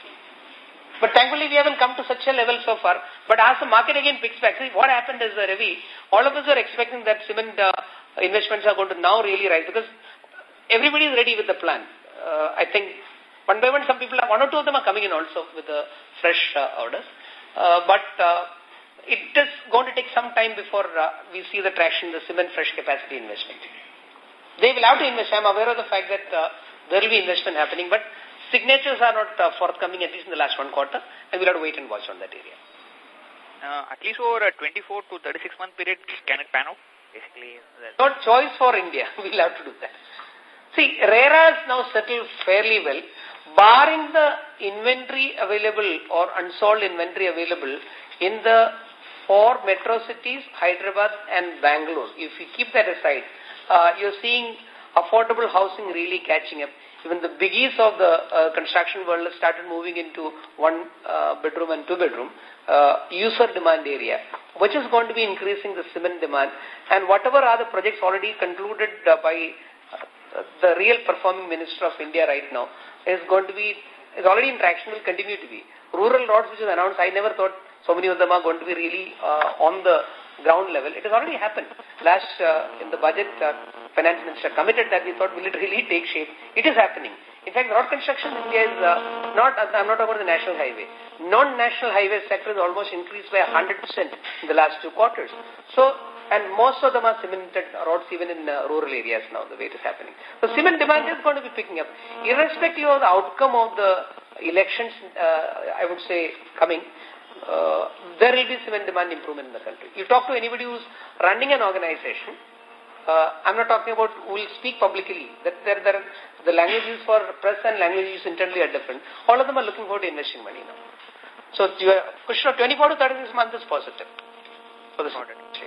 But thankfully, we haven't come to such a level so far. But as the market again picks back, see, what happened is, uh, Ravi, all of us are expecting that cement uh, investments are going to now really rise, because everybody is ready with the plan. Uh, I think one by one, some people, are, one or two of them are coming in also with the fresh uh, orders. Uh, but uh, it is going to take some time before uh, we see the traction in the cement fresh capacity investment. They will have to invest. I'm aware of the fact that uh, there will be investment happening, but signatures are not uh, forthcoming, at least in the last one quarter, and we'll have to wait and watch on that area. Uh, at least over a twenty-four to thirty-six month period, can it pan out? Basically, not choice for India. We'll have to do that. See, RERA is now settled fairly well, barring the inventory available or unsold inventory available in the four metro cities, Hyderabad and Bangalore. If you keep that aside, uh, you're seeing affordable housing really catching up. Even the biggies of the uh, construction world have started moving into one uh, bedroom and two bedroom uh, user demand area, which is going to be increasing the cement demand. And whatever are the projects already concluded uh, by uh, the real performing minister of India right now is going to be, is already in traction, will continue to be. Rural roads, which is announced, I never thought so many of them are going to be really uh, on the ground level. It has already happened. Last, uh, in the budget, uh, finance minister committed that we thought, will it really take shape? It is happening. In fact, road construction in India is uh, not, I'm not talking about the national highway. Non-national highway sector is almost increased by one hundred percent in the last two quarters. So, and most of them are cemented roads even in uh, rural areas now, the way it is happening. So, cement demand is going to be picking up. Irrespective of the outcome of the elections, uh, I would say, coming, Uh, there will be cement demand improvement in the country. You talk to anybody who's running an organization, uh, I'm not talking about who will speak publicly, that there, there, the languages for press and languages internally are different. All of them are looking forward to investing money now. So your question of twenty-four to thirty-six months is positive. For this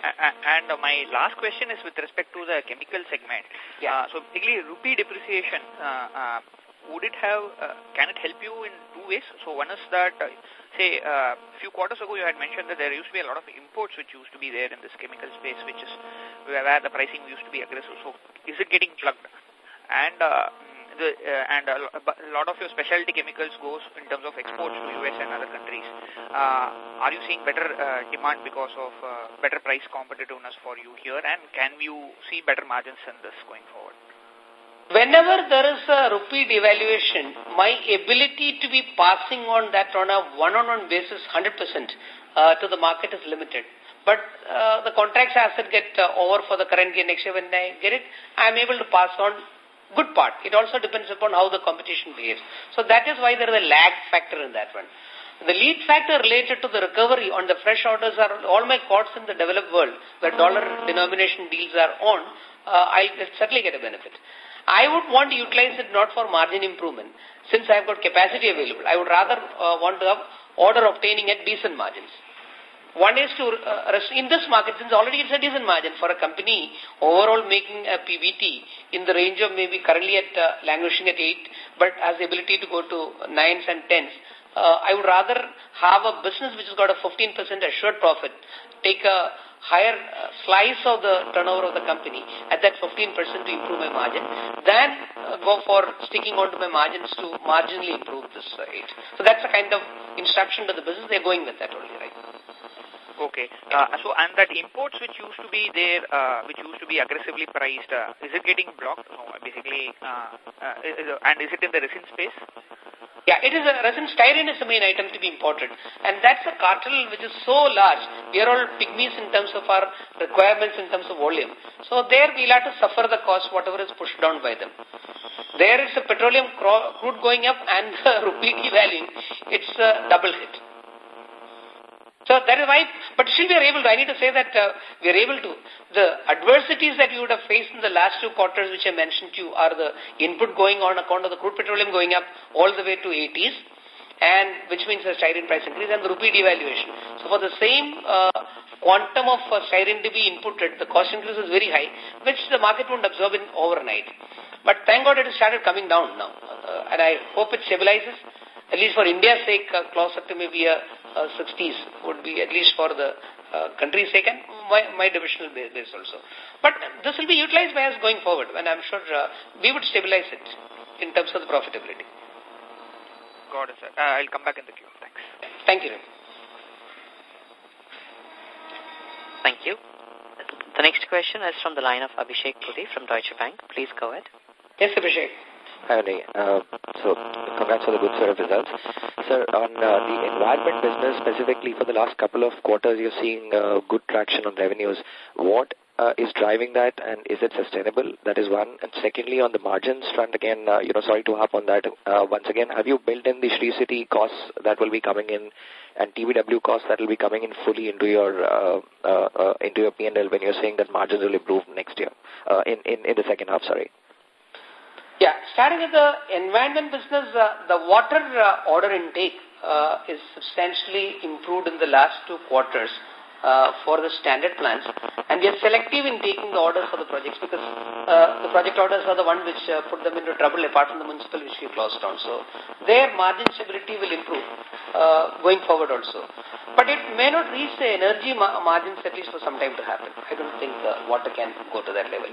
and uh, my last question is with respect to the chemical segment. Yeah. Uh, so basically rupee depreciation, uh, uh, would it have, uh, can it help you in two ways? So one is that, uh, say, a uh, few quarters ago you had mentioned that there used to be a lot of imports which used to be there in this chemical space, which is where the pricing used to be aggressive. So is it getting plugged? And uh, the uh, and a lot of your specialty chemicals goes in terms of exports to U S and other countries. Uh, are you seeing better uh, demand because of uh, better price competitiveness for you here? And can you see better margins in this going forward? Whenever there is a rupee devaluation, my ability to be passing on that on a one-on-one basis, one hundred percent, uh, to the market is limited. But uh, the contracts as it get uh, over for the current year, next year when I get it, I am able to pass on good part. It also depends upon how the competition behaves. So that is why there is a lag factor in that one. The lead factor related to the recovery on the fresh orders are all my courts in the developed world, where dollar denomination deals are on, uh, I'll certainly get a benefit. I would want to utilize it not for margin improvement, since I have got capacity available. I would rather uh, want to have order obtaining at decent margins. One is to, uh, in this market, since already it's a decent margin for a company, overall making a P B T in the range of maybe currently at uh, languishing at eight, but has the ability to go to nines and tens, uh, I would rather have a business which has got a fifteen percent assured profit, take a higher uh, slice of the turnover of the company at that fifteen percent to improve my margin, than uh, go for sticking on to my margins to marginally improve this uh, eight. So that's the kind of instruction to the business. They're going with that only, right? Okay. Uh, so, and that imports which used to be there, uh, which used to be aggressively priced, uh, is it getting blocked? No, basically, uh, uh, is, and is it in the resin space? Yeah, it is a resin. Styrene is the main item to be imported. And that's a cartel which is so large. We are all pygmies in terms of our requirements, in terms of volume. So there we'll have to suffer the cost, whatever is pushed down by them. There is a petroleum crude going up and the rupee devaluing. It's a double hit. So that is why, but still we are able to, I need to say that uh, we are able to, the adversities that we would have faced in the last two quarters which I mentioned to you are the input going on account of the crude petroleum going up all the way to eighties, and which means the styrene price increase and the rupee devaluation. So for the same uh, quantum of uh, styrene to be inputted, the cost increase is very high, which the market won't absorb in overnight. But thank God it has started coming down now, uh, and I hope it stabilizes. At least for India's sake, uh, closer to maybe a uh, sixties would be at least for the uh, country's sake and my, my divisional base, base also. But this will be utilized by us going forward, and I'm sure uh, we would stabilize it in terms of the profitability. Got it, sir. Uh, I'll come back in the queue. Thanks. Thank you. Thank you. The next question is from the line of Abhishek Puri from Deutsche Bank. Please go ahead. Yes, Abhishek. Hi, Ani. Uh, so, congrats for the good set of results. Sir, on uh, the environment business, specifically for the last couple of quarters, you're seeing uh, good traction on revenues. What uh, is driving that, and is it sustainable? That is one. And secondly, on the margins front, again, uh, you know, sorry to harp on that. Uh, once again, have you built in the Sri City costs that will be coming in, and T V W costs that will be coming in fully into your uh, uh, uh, into your P and L when you're saying that margins will improve next year, uh, in, in, in the second half, sorry? Yeah, starting with the environment business, uh, the water uh, order intake uh, is substantially improved in the last two quarters. Uh, for the standard plans, and we are selective in taking the orders for the projects because uh, the project orders are the one which uh, put them into trouble apart from the municipal which we closed down. So their margin stability will improve uh, going forward also. But it may not reach the energy ma margins at least for some time to happen. I don't think uh, water can go to that level.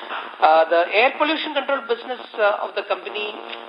Uh, the air pollution control business uh, of the company,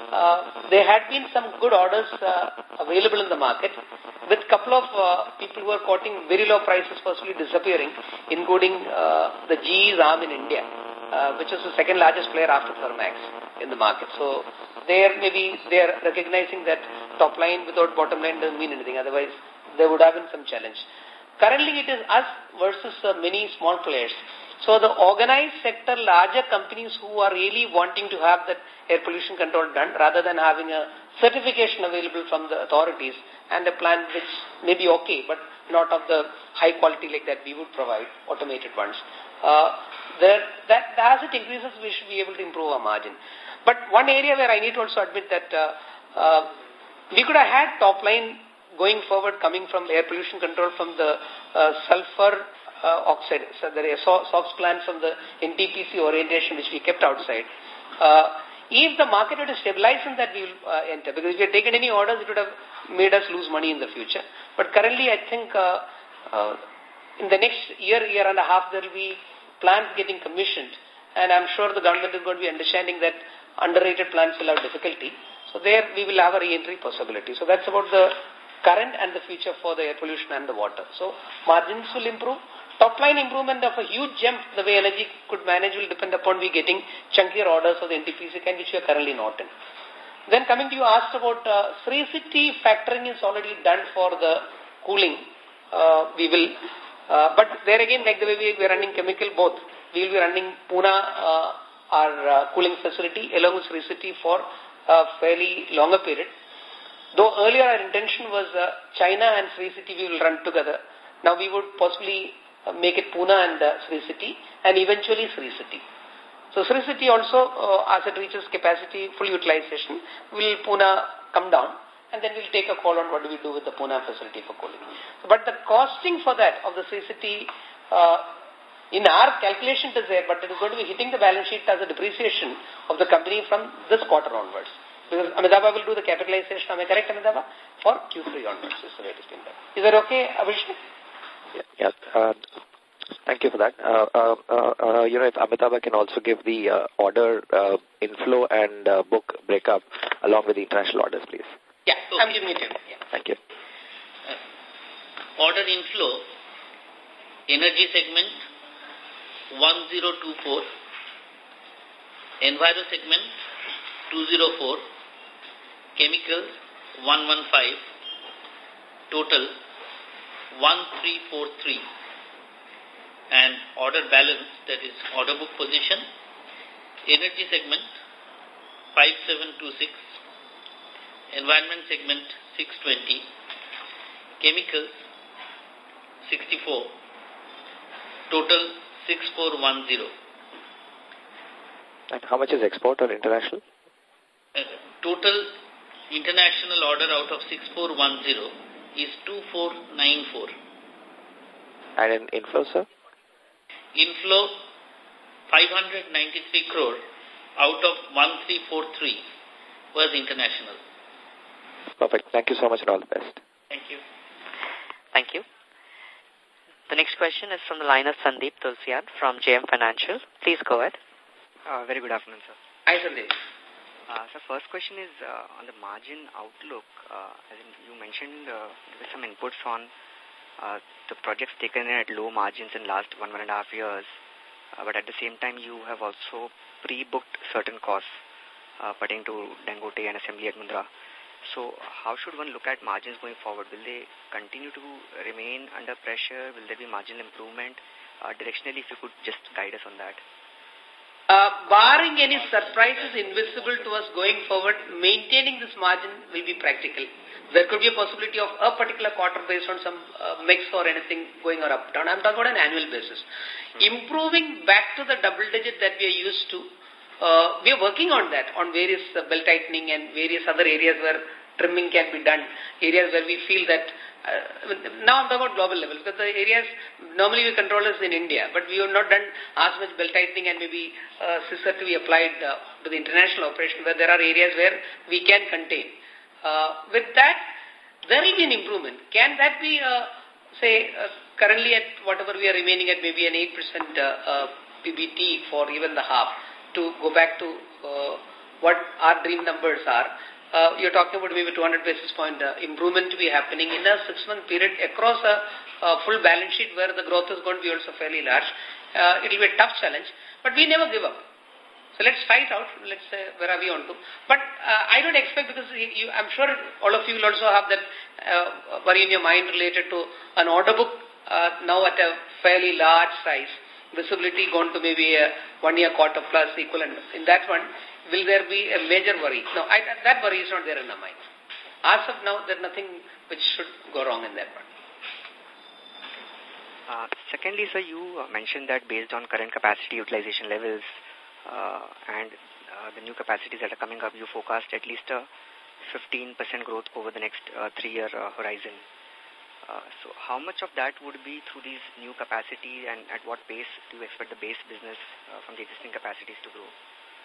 uh, there had been some good orders uh, available in the market with a couple of uh, people who are quoting very low prices possibly disappearing, including uh, the G E's arm in India, uh, which is the second largest player after Thermax in the market. So there maybe they are recognizing that top line without bottom line doesn't mean anything. Otherwise, there would have been some challenge. Currently, it is us versus uh, many small players. So the organized sector, larger companies who are really wanting to have that air pollution control done rather than having a certification available from the authorities and a plan which may be okay, but not of the high quality like that we would provide, automated ones. Uh, there, that, as it increases, we should be able to improve our margin. But one area where I need to also admit that uh, uh, we could have had top line going forward coming from air pollution control from the uh, sulfur uh, oxide, so there is a SOx plant from the N T P C orientation which we kept outside. Uh, if the market were to stabilize in that, we will uh, enter. Because if we had taken any orders, it would have made us lose money in the future. But currently, I think uh, uh, in the next year, year and a half, there will be plants getting commissioned. And I'm sure the government is going to be understanding that underrated plants will have difficulty. So there we will have a re-entry possibility. So that's about the current and the future for the air pollution and the water. So margins will improve. Top line improvement of a huge jump the way energy could manage will depend upon we getting chunkier orders for the N T P C can, which we are currently not in. Then coming to you asked about uh, Sri City factoring is already done for the cooling. Uh, we will, uh, but there again, like the way we are running chemical both, we will be running Pune, uh, our uh, cooling facility along with Sri City for a fairly longer period. Though earlier our intention was uh, China and Sri City we will run together. Now we would possibly uh, make it Pune and uh, Sri City and eventually Sri City. So Sri City also, uh, as it reaches capacity, full utilization, will Pune come down and then we'll take a call on what do we do with the Pune facility for cooling. But the costing for that of the Sri City, uh, in our calculation it is there, but it is going to be hitting the balance sheet as a depreciation of the company from this quarter onwards. Because Amitabh will do the capitalization, am I correct, Amitabh? For Q three onwards is the way it is being done. Is that okay, Abhishek? Yeah, yeah. Uh, thank you for that. Uh, uh, uh, uh, you know, if Amitabh can also give the uh, order uh, inflow and uh, book breakup along with the international orders, please. Yeah, okay. I'm giving it to you. Yeah. Thank you. Uh, order inflow, energy segment, one zero two four, enviro segment, two zero four, chemicals, one one five, total, one three four three, and order balance, that is order book position, energy segment, five seven two six, environment segment, six twenty, chemicals, sixty-four, total, six four one zero. And how much is export or international? Uh, total international order out of six four one zero is two four nine four. And in inflow, sir? Inflow five hundred ninety-three crore out of one three four three was international. Perfect. Thank you so much and all the best. Thank you. Thank you. The next question is from the line of Sandeep Tulsian from J M Financial. Please go ahead. Uh, very good afternoon, sir. Hi, Sandeep. Uh, so first question is uh, on the margin outlook. Uh, as in you mentioned, uh, there were some inputs on uh, the projects taken in at low margins in last one, one and a half years. Uh, but at the same time, you have also pre-booked certain costs uh, pertaining to Dangote and assembly at Mundra. So how should one look at margins going forward? Will they continue to remain under pressure? Will there be marginal improvement? Uh, directionally, if you could just guide us on that. Uh, barring any surprises invisible to us going forward, maintaining this margin will be practical. There could be a possibility of a particular quarter based on some uh, mix or anything going or up down. I'm talking about an annual basis. Mm-hmm. Improving back to the double digit that we are used to uh, we are working on that, on various uh, belt tightening and various other areas where trimming can be done, areas where we feel that, uh, now I'm talking about global level, because the areas normally we control is in India, but we have not done as much belt tightening and maybe uh, scissor to be applied uh, to the international operation, where there are areas where we can contain. Uh, with that, there will be an improvement. Can that be, uh, say, uh, currently at whatever we are remaining at, maybe an eight percent uh, uh, P B T for even the half, to go back to uh, what our dream numbers are? Uh, you're talking about maybe two hundred basis point uh, improvement to be happening in a six-month period across a, a full balance sheet where the growth is going to be also fairly large. Uh, it will be a tough challenge, but we never give up. So let's try it out. Let's say where are we on to. But uh, I don't expect, because you, you, I'm sure all of you will also have that uh, worry in your mind related to an order book uh, now at a fairly large size. Visibility going to maybe a one year quarter plus equivalent. In that one, will there be a major worry? No, I, that worry is not there in our minds. As of now, there's nothing which should go wrong in that one. Uh, secondly, sir, you uh, mentioned that based on current capacity utilization levels uh, and uh, the new capacities that are coming up, you forecast at least a fifteen percent growth over the next uh, three-year uh, horizon. Uh, so how much of that would be through these new capacity, and at what pace do you expect the base business uh, from the existing capacities to grow?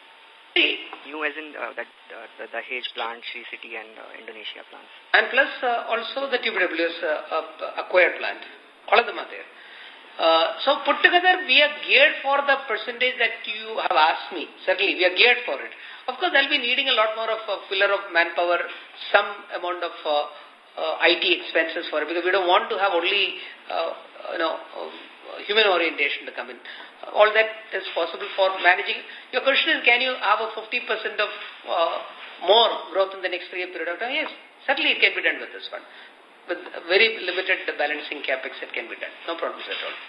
New as in uh, that, uh, the, the Dahej plant, Sri City and uh, Indonesia plants. And plus uh, also the T B W S uh, uh, acquired plant. All of them are there. Uh, so put together, we are geared for the percentage that you have asked me. Certainly, we are geared for it. Of course, I'll be needing a lot more of a filler of manpower, some amount of uh, uh, I T expenses for it, because we don't want to have only, uh, you know, uh, human orientation to come in. Uh, all that is possible for managing. Your question is, can you have a fifty percent of uh, more growth in the next three-year period of time? Yes, certainly it can be done with this one. With very limited balancing capex, it can be done. No problems at all.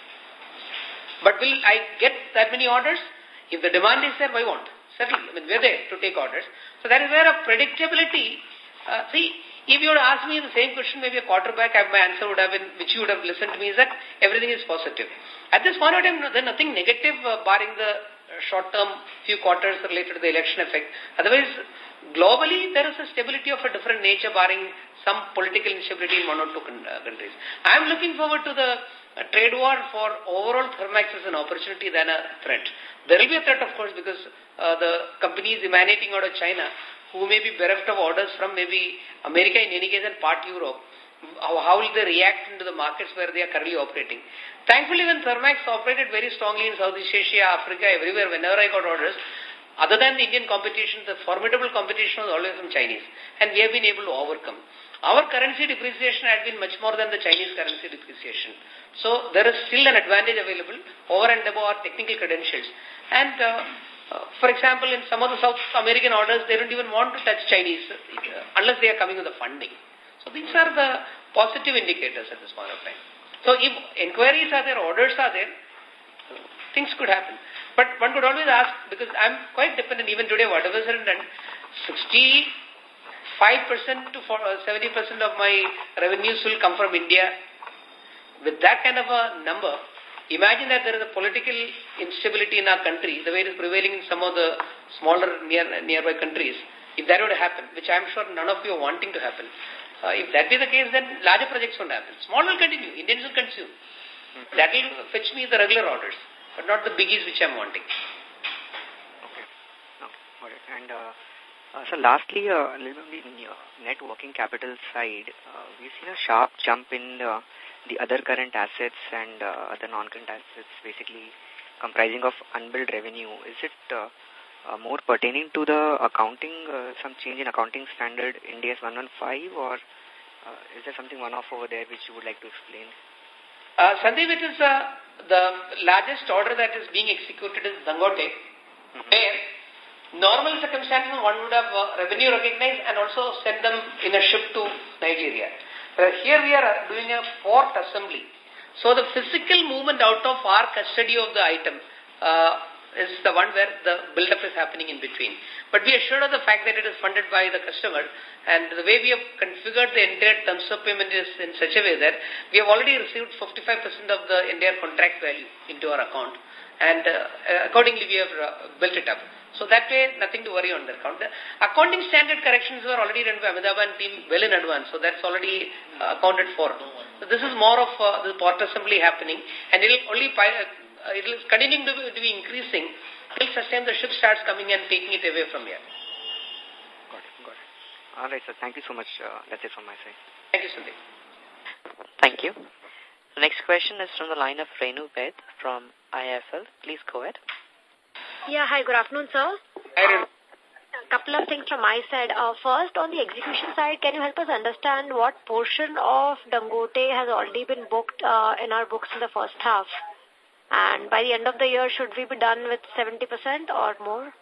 But will I get that many orders? If the demand is there, why won't? Certainly, I mean, we're there to take orders. So that is where a predictability, uh, see, if you would ask me the same question maybe a quarter back, my answer would have been, which you would have listened to me, is that everything is positive. At this point of time, there's nothing negative uh, barring the short-term few quarters related to the election effect. Otherwise, globally, there is a stability of a different nature barring some political instability in one or two countries. I am looking forward to the uh, trade war for overall Thermax as an opportunity than a threat. There will be a threat, of course, because uh, the companies emanating out of China who may be bereft of orders from maybe America in any case and part Europe, how, how will they react into the markets where they are currently operating? Thankfully, when Thermax operated very strongly in Southeast Asia, Africa, everywhere, whenever I got orders, other than the Indian competition, the formidable competition was always from Chinese, and we have been able to overcome. Our currency depreciation had been much more than the Chinese currency depreciation. So there is still an advantage available over and above our technical credentials. And uh, uh, for example, in some of the South American orders, they don't even want to touch Chinese uh, unless they are coming with the funding. So these are the positive indicators at this point of time. So if inquiries are there, orders are there, things could happen. But one could always ask, because I'm quite dependent, even today, whatever is done, sixty-five percent to seventy percent of my revenues will come from India. With that kind of a number, imagine that there is a political instability in our country, the way it is prevailing in some of the smaller near, nearby countries. If that were to happen, which I'm sure none of you are wanting to happen, uh, if that be the case, then larger projects won't happen. Small will continue, Indians will consume. Mm-hmm. That will fetch me the regular orders, but not the biggies which I'm wanting. Okay. No, got it. And uh, uh, so lastly, uh, a little bit on the net working capital side, uh, we've seen a sharp jump in uh, the other current assets and uh, other non-current assets, basically comprising of unbilled revenue. Is it uh, uh, more pertaining to the accounting, uh, some change in accounting standard Ind AS one fifteen, or uh, is there something one-off over there which you would like to explain? Uh, Sandeep, it is uh, the largest order that is being executed is Dangote, mm-hmm. where normal circumstances one would have uh, revenue recognized and also send them in a ship to Nigeria. Uh, here we are doing a port assembly. So the physical movement out of our custody of the item uh, is the one where the build-up is happening in between. But we are sure of the fact that it is funded by the customer, and the way we have configured the entire terms of payment is in such a way that we have already received fifty-five percent of the entire contract value into our account, and uh, accordingly we have uh, built it up. So that way, nothing to worry on that count. The accounting standard corrections were already done by Amitabh and team well in advance, so that's already uh, accounted for. So this is more of uh, the part assembly happening, and it will only uh, it will continuing to be, to be increasing till such time the ship starts coming and taking it away from here. Got it, got it. All right, sir. Thank you so much. Uh, that's it from my side. Thank you, Sandeep. Thank you. The next question is from the line of Renu Bed from I F L. Please go ahead. Yeah, hi, good afternoon, sir. Hi, Renu. A couple of things from my side. Uh, first, on the execution side, can you help us understand what portion of Dangote has already been booked uh, in our books in the first half? And by the end of the year, should we be done with seventy percent or more?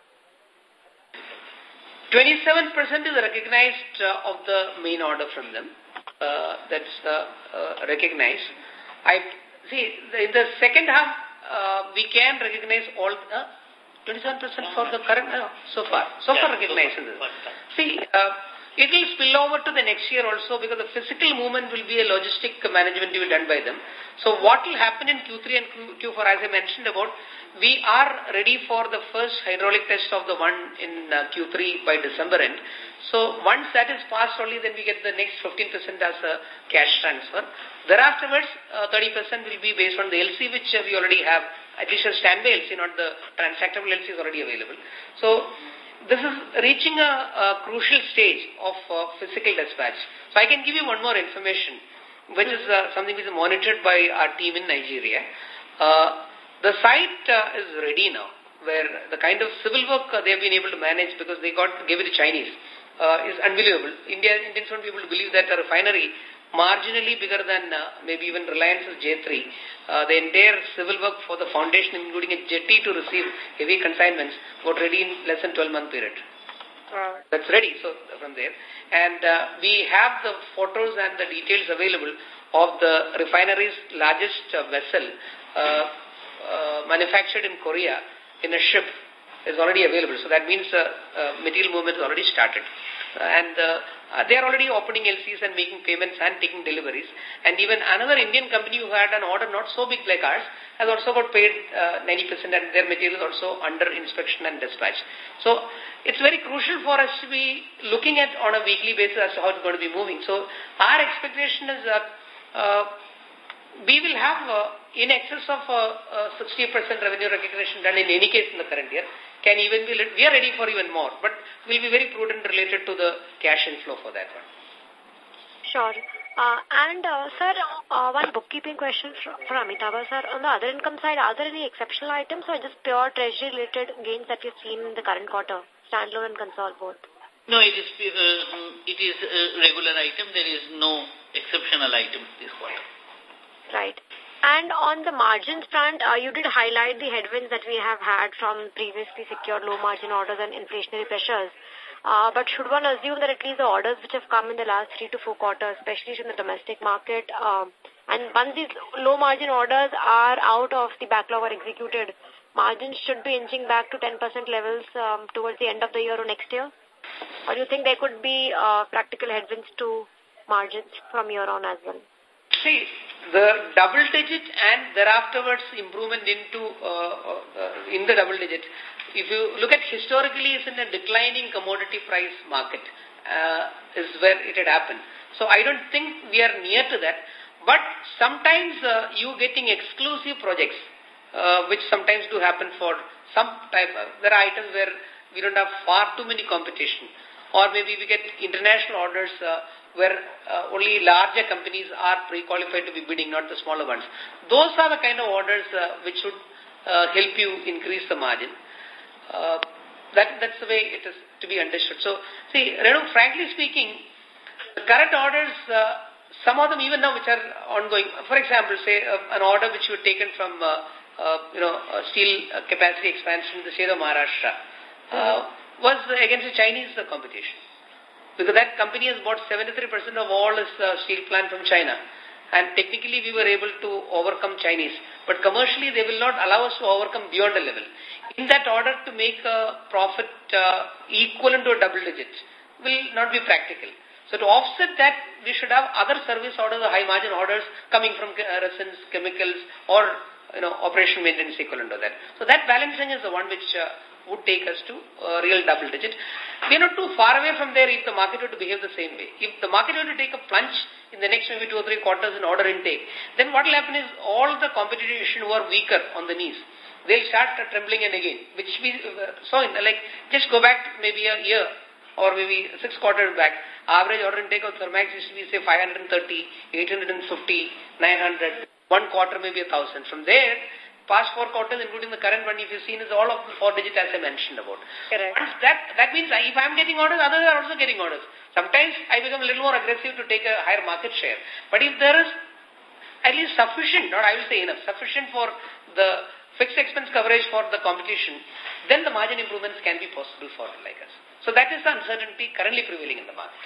twenty-seven percent is recognized uh, of the main order from them. Uh, that's uh, uh, recognized. I see, in the second half, uh, we can recognize all the twenty-seven percent for the current, uh, so far, so far recognized. See, uh, it will spill over to the next year also because the physical movement will be a logistic management will be done by them. So what will happen in Q three and Q four, as I mentioned about, we are ready for the first hydraulic test of the one in uh, Q three by December end. So once that is passed only, then we get the next fifteen percent as a cash transfer. Thereafterwards, uh, thirty percent will be based on the L C, which uh, we already have. Additional standby L C, not the transactable L C is already available. So this is reaching a, a crucial stage of uh, physical dispatch. So I can give you one more information, which is uh, something which is monitored by our team in Nigeria. Uh, the site uh, is ready now, where the kind of civil work uh, they have been able to manage because they got gave it to Chinese uh, is unbelievable. India, Indians won't be able to believe that a refinery marginally bigger than uh, maybe even Reliance's J three, uh, the entire civil work for the foundation, including a jetty to receive heavy consignments, got ready in less than twelve month period. Uh, That's ready, so from there. And uh, we have the photos and the details available of the refinery's largest uh, vessel uh, uh, manufactured in Korea in a ship is already available. So that means uh, uh, material movement is already started. Uh, and uh, uh, they are already opening L Cs and making payments and taking deliveries. And even another Indian company who had an order not so big like ours has also got paid uh, ninety percent, and their material is also under inspection and dispatch. So it's very crucial for us to be looking at on a weekly basis as to how it's going to be moving. So our expectation is that uh, we will have uh, in excess of uh, uh, sixty percent revenue recognition done in any case in the current year. Can even be, we are ready for even more, but we'll be very prudent related to the cash inflow for that one. Sure. Uh, and, uh, sir, uh, one bookkeeping question for, for Amitabh, sir. On the other income side, are there any exceptional items or just pure treasury-related gains that we've seen in the current quarter, standalone and console both? No, it is, uh, it is a regular item. There is no exceptional item this quarter. Right. And on the margins front, uh, you did highlight the headwinds that we have had from previously secured low margin orders and inflationary pressures. Uh, but should one assume that at least the orders which have come in the last three to four quarters, especially from the domestic market, um, and once these low margin orders are out of the backlog or executed, margins should be inching back to ten percent levels um, towards the end of the year or next year? Or do you think there could be uh, practical headwinds to margins from here on as well? See, the double digit and thereafterwards improvement into uh, uh, in the double digit. If you look at historically, it's in a declining commodity price market uh, is where it had happened. So I don't think we are near to that. But sometimes uh, you getting exclusive projects, uh, which sometimes do happen for some type of, there are items where we don't have far too many competition. Or maybe we get international orders uh, where uh, only larger companies are pre-qualified to be bidding, not the smaller ones. Those are the kind of orders uh, which should uh, help you increase the margin. Uh, that, that's the way it is to be understood. So, see, Renu, frankly speaking, the current orders, uh, some of them even now which are ongoing, for example, say uh, an order which you had taken from, uh, uh, you know, uh, steel uh, capacity expansion in the state of Maharashtra, uh, was against the Chinese uh, competition. Because that company has bought seventy-three percent of all its uh, steel plant from China. And technically we were able to overcome Chinese. But commercially they will not allow us to overcome beyond a level. In that order to make a profit uh, equivalent to a double digit will not be practical. So to offset that, we should have other service orders or high margin orders coming from uh, resins, chemicals, or you know operation maintenance equivalent to that. So that balancing is the one which uh, would take us to uh, real double digit. We are not too far away from there if the market were to behave the same way. If the market were to take a plunge in the next maybe two or three quarters in order intake, then what will happen is all the competition who are weaker on the knees, they'll start uh, trembling and again, which we uh, saw in, like, just go back maybe a year or maybe six quarters back, average order intake of Thermax used to be, say, five hundred thirty, eight hundred fifty, nine hundred, one quarter maybe one thousand. From there, past four quarters, including the current one, if you've seen, is all of the four digit as I mentioned about. Correct. Once that, that means if I'm getting orders, others are also getting orders. Sometimes I become a little more aggressive to take a higher market share. But if there is at least sufficient, not I will say enough, sufficient for the fixed expense coverage for the competition, then the margin improvements can be possible for like us. So that is the uncertainty currently prevailing in the market.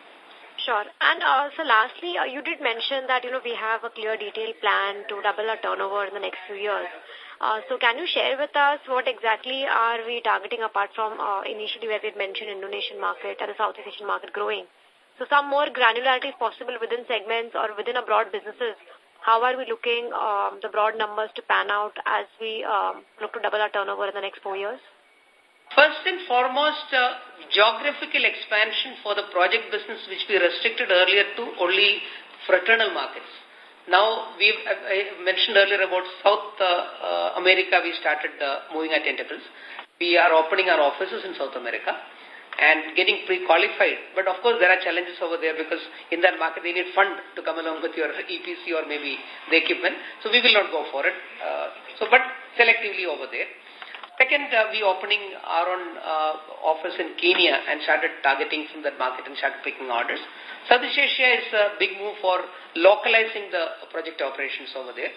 Sure. And uh, so lastly, uh, you did mention that, you know, we have a clear detailed plan to double our turnover in the next few years. Uh, so can you share with us what exactly are we targeting apart from uh, initially where we had mentioned Indonesian market and the Southeast Asian market growing? So some more granularity is possible within segments or within a broad businesses. How are we looking um, the broad numbers to pan out as we um, look to double our turnover in the next four years? First and foremost, uh, geographical expansion for the project business, which we restricted earlier to only fraternal markets. Now, we've, I mentioned earlier about South uh, uh, America, we started uh, moving our tentacles. We are opening our offices in South America and getting pre-qualified. But of course, there are challenges over there because in that market, they need fund to come along with your E P C or maybe the equipment. So we will not go for it. Uh, so, but selectively over there. Second, uh, we opening our own uh, office in Kenya and started targeting from that market and started picking orders. Southeast Asia is a big move for localizing the project operations over there.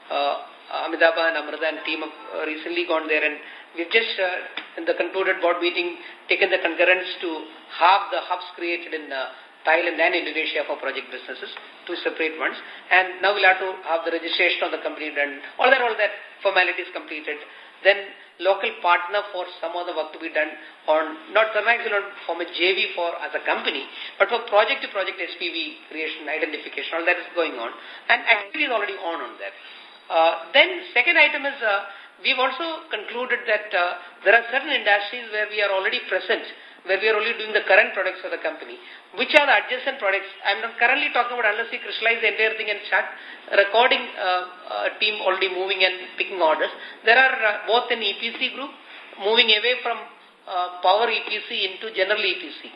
Uh, Amitabh and Amrita and team have uh, recently gone there, and we've just, uh, in the concluded board meeting, taken the concurrence to have the hubs created in uh, Thailand and Indonesia for project businesses, two separate ones. And now we'll have to have the registration of the company done, all that, all that formalities completed. Then local partner for some of the work to be done on, not Thermax will not form a J V for as a company, but for project to project S P V creation, identification, all that is going on. And activity is already on on that. Uh, then second item is, uh, we've also concluded that uh, there are certain industries where we are already present, where we are only doing the current products for the company. Which are the adjacent products? I'm not currently talking about unless we crystallize the entire thing and start recording uh, a team already moving and picking orders. There are uh, both an E P C group moving away from uh, power E P C into general E P C.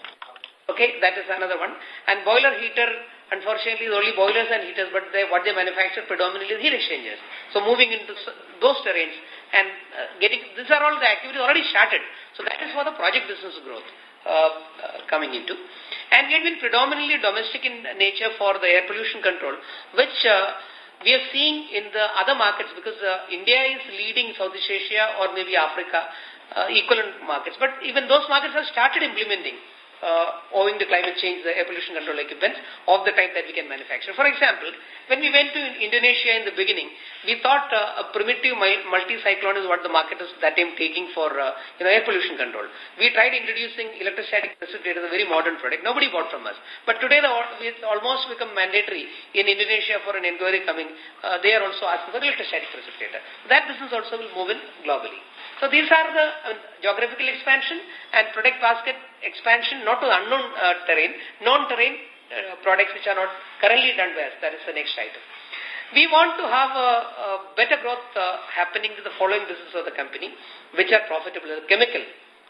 Okay, that is another one. And boiler heater, unfortunately, is only boilers and heaters, but they, what they manufacture predominantly is heat exchangers. So moving into those terrains and uh, getting, these are all the activities already started. So that is for the project business growth uh, uh, coming into. And we have been predominantly domestic in nature for the air pollution control, which uh, we are seeing in the other markets because uh, India is leading Southeast Asia or maybe Africa, uh, equivalent markets. But even those markets have started implementing Uh, owing to climate change, the air pollution control equipment of the type that we can manufacture. For example, when we went to Indonesia in the beginning, we thought uh, a primitive multi-cyclone is what the market is that time taking for uh, you know, air pollution control. We tried introducing electrostatic precipitator, a very modern product. Nobody bought from us. But today the, it's almost become mandatory in Indonesia for an inquiry coming. Uh, they are also asking for electrostatic precipitator. That business also will move in globally. So these are the uh, geographical expansion and product basket expansion, not to unknown uh, terrain, known terrain uh, products which are not currently done by us. That is the next item. We want to have a, a better growth uh, happening to the following business of the company, which are profitable. Chemical.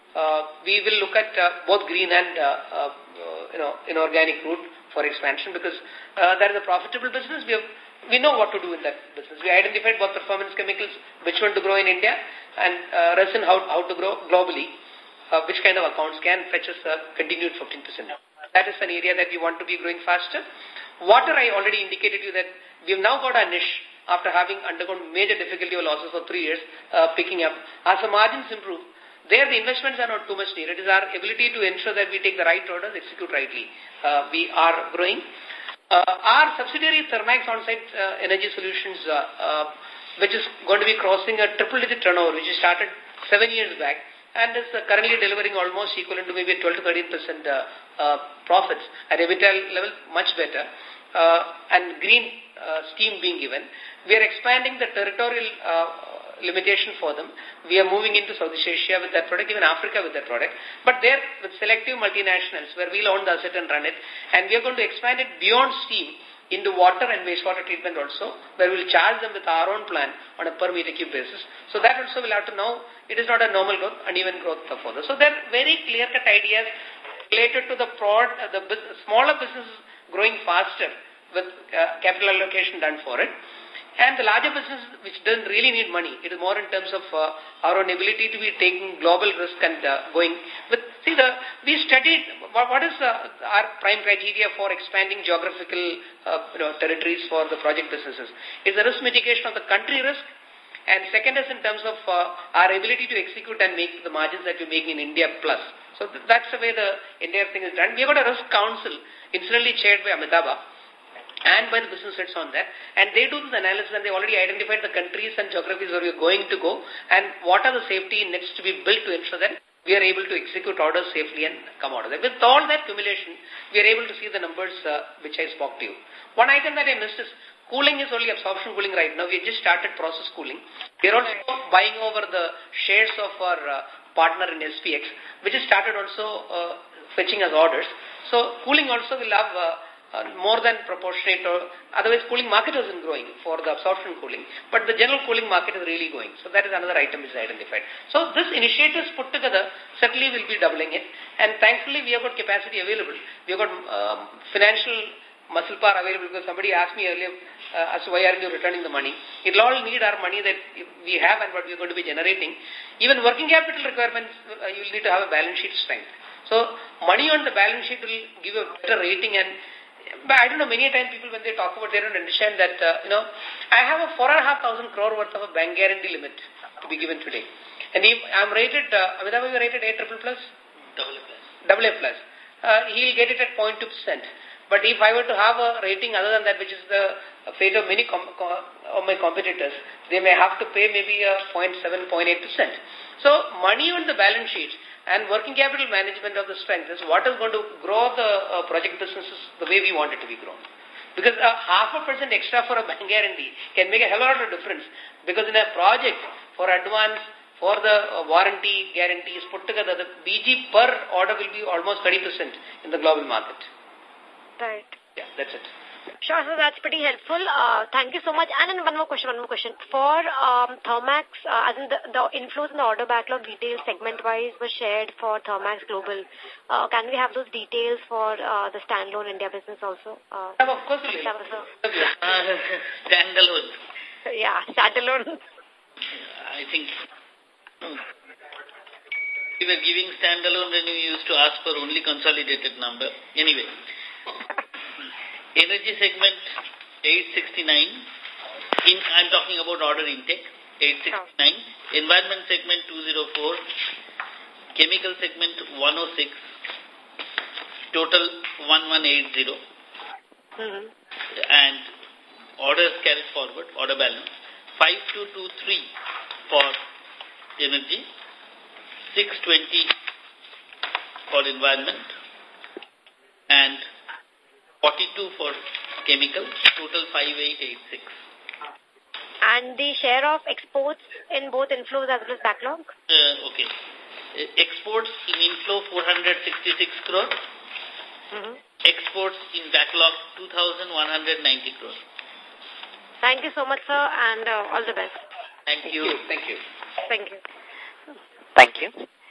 Uh, we will look at uh, both green and uh, uh, you know inorganic route for expansion because uh, that is a profitable business. We have we know what to do in that business. We identified both performance chemicals, which one to grow in India, and uh, resin, how, how to grow globally, uh, which kind of accounts can fetch us a continued fifteen percent. That is an area that we want to be growing faster. Water, I already indicated you that we have now got a niche after having undergone major difficulty or losses for three years, uh, picking up. As the margins improve, there the investments are not too much needed. It is our ability to ensure that we take the right orders, execute rightly. Uh, we are growing. Uh, our subsidiary Thermax On-Site uh, Energy Solutions, uh, uh, which is going to be crossing a triple-digit turnover, which started seven years back, and is uh, currently delivering almost equivalent to maybe twelve to thirteen percent uh, uh, profits at EBITDA level, much better, uh, and green uh, scheme being given. We are expanding the territorial uh, limitation for them. We are moving into Southeast Asia with that product, even Africa with that product. But there, with selective multinationals, where we'll own the asset and run it, and we are going to expand it beyond steam into water and wastewater treatment also, where we'll charge them with our own plan on a per meter cube basis. So that also will have to know it is not a normal growth, uneven growth further. So there are very clear-cut ideas related to the prod, uh, the business, smaller businesses growing faster with uh, capital allocation done for it. And the larger business, which doesn't really need money, it is more in terms of uh, our own ability to be taking global risk and uh, going with, see, the we studied what, what is uh, our prime criteria for expanding geographical uh, you know, territories for the project businesses. Is the risk mitigation of the country risk, and second is in terms of uh, our ability to execute and make the margins that we make in India plus. So th that's the way the entire thing is done. We have got a risk council, incidentally chaired by Amitabh, and by the business heads on that, and they do this analysis, and they already identified the countries and geographies where we are going to go, and what are the safety nets to be built to ensure that we are able to execute orders safely and come out of that. With all that accumulation, we are able to see the numbers uh, which I spoke to you. One item that I missed is cooling is only absorption cooling right now. We just started process cooling. We are also buying over the shares of our uh, partner in S P X, which has started also uh, fetching us orders. So cooling also will have uh, Uh, more than proportionate, or otherwise cooling market isn't growing for the absorption cooling, but the general cooling market is really going. So that is another item which is identified. So this initiatives put together certainly will be doubling it, and thankfully we have got capacity available. We have got um, financial muscle power available, because somebody asked me earlier uh, as to why aren't you returning the money. It will all need our money that we have and what we are going to be generating. Even working capital requirements, uh, you will need to have a balance sheet strength. So money on the balance sheet will give a better rating. And but I don't know, many a time people when they talk about, they don't understand that, uh, you know, I have a four and a half thousand crore worth of a bank guarantee limit to be given today. And if I'm rated, uh, Amitabh, you rated A triple plus? Double A plus. Double A plus. Uh, he'll get it at zero point two percent. But if I were to have a rating other than that, which is the fate of many com com of my competitors, they may have to pay maybe a zero point seven, zero point eight percent. So money on the balance sheet and working capital management of the strength is what is going to grow the uh, project businesses the way we want it to be grown. Because a half a percent extra for a bank guarantee can make a hell of a difference. Because in a project, for advance, for the uh, warranty guarantees put together, the B G per order will be almost thirty percent in the global market. Right. Yeah, that's it. Sure, so that's pretty helpful. Uh, thank you so much. And then one more question, one more question. For um, Thermax, uh, as in the, the inflows in the order backlog details segment-wise were shared for Thermax Global. Uh, can we have those details for uh, the standalone India business also? Uh, yeah, of course we will. Uh, standalone. Yeah, standalone. I think we were giving standalone when we used to ask for only consolidated number. Anyway. Energy segment eight sixty-nine, in, I'm talking about order intake, eight sixty-nine, oh. Environment segment two oh four, Chemical segment one oh six, total one one eight zero, mm-hmm. and orders carried forward, order balance, five two two three for energy, six twenty for environment, and forty-two for chemical, total five eight eight six. And the share of exports in both inflows as well as backlog? Uh, okay. Uh, exports in inflow four hundred sixty-six crore. Mm-hmm. Exports in backlog two thousand one hundred ninety crore. Thank you so much, sir, and uh, all the best. Thank you. Thank you. Thank you. Thank you.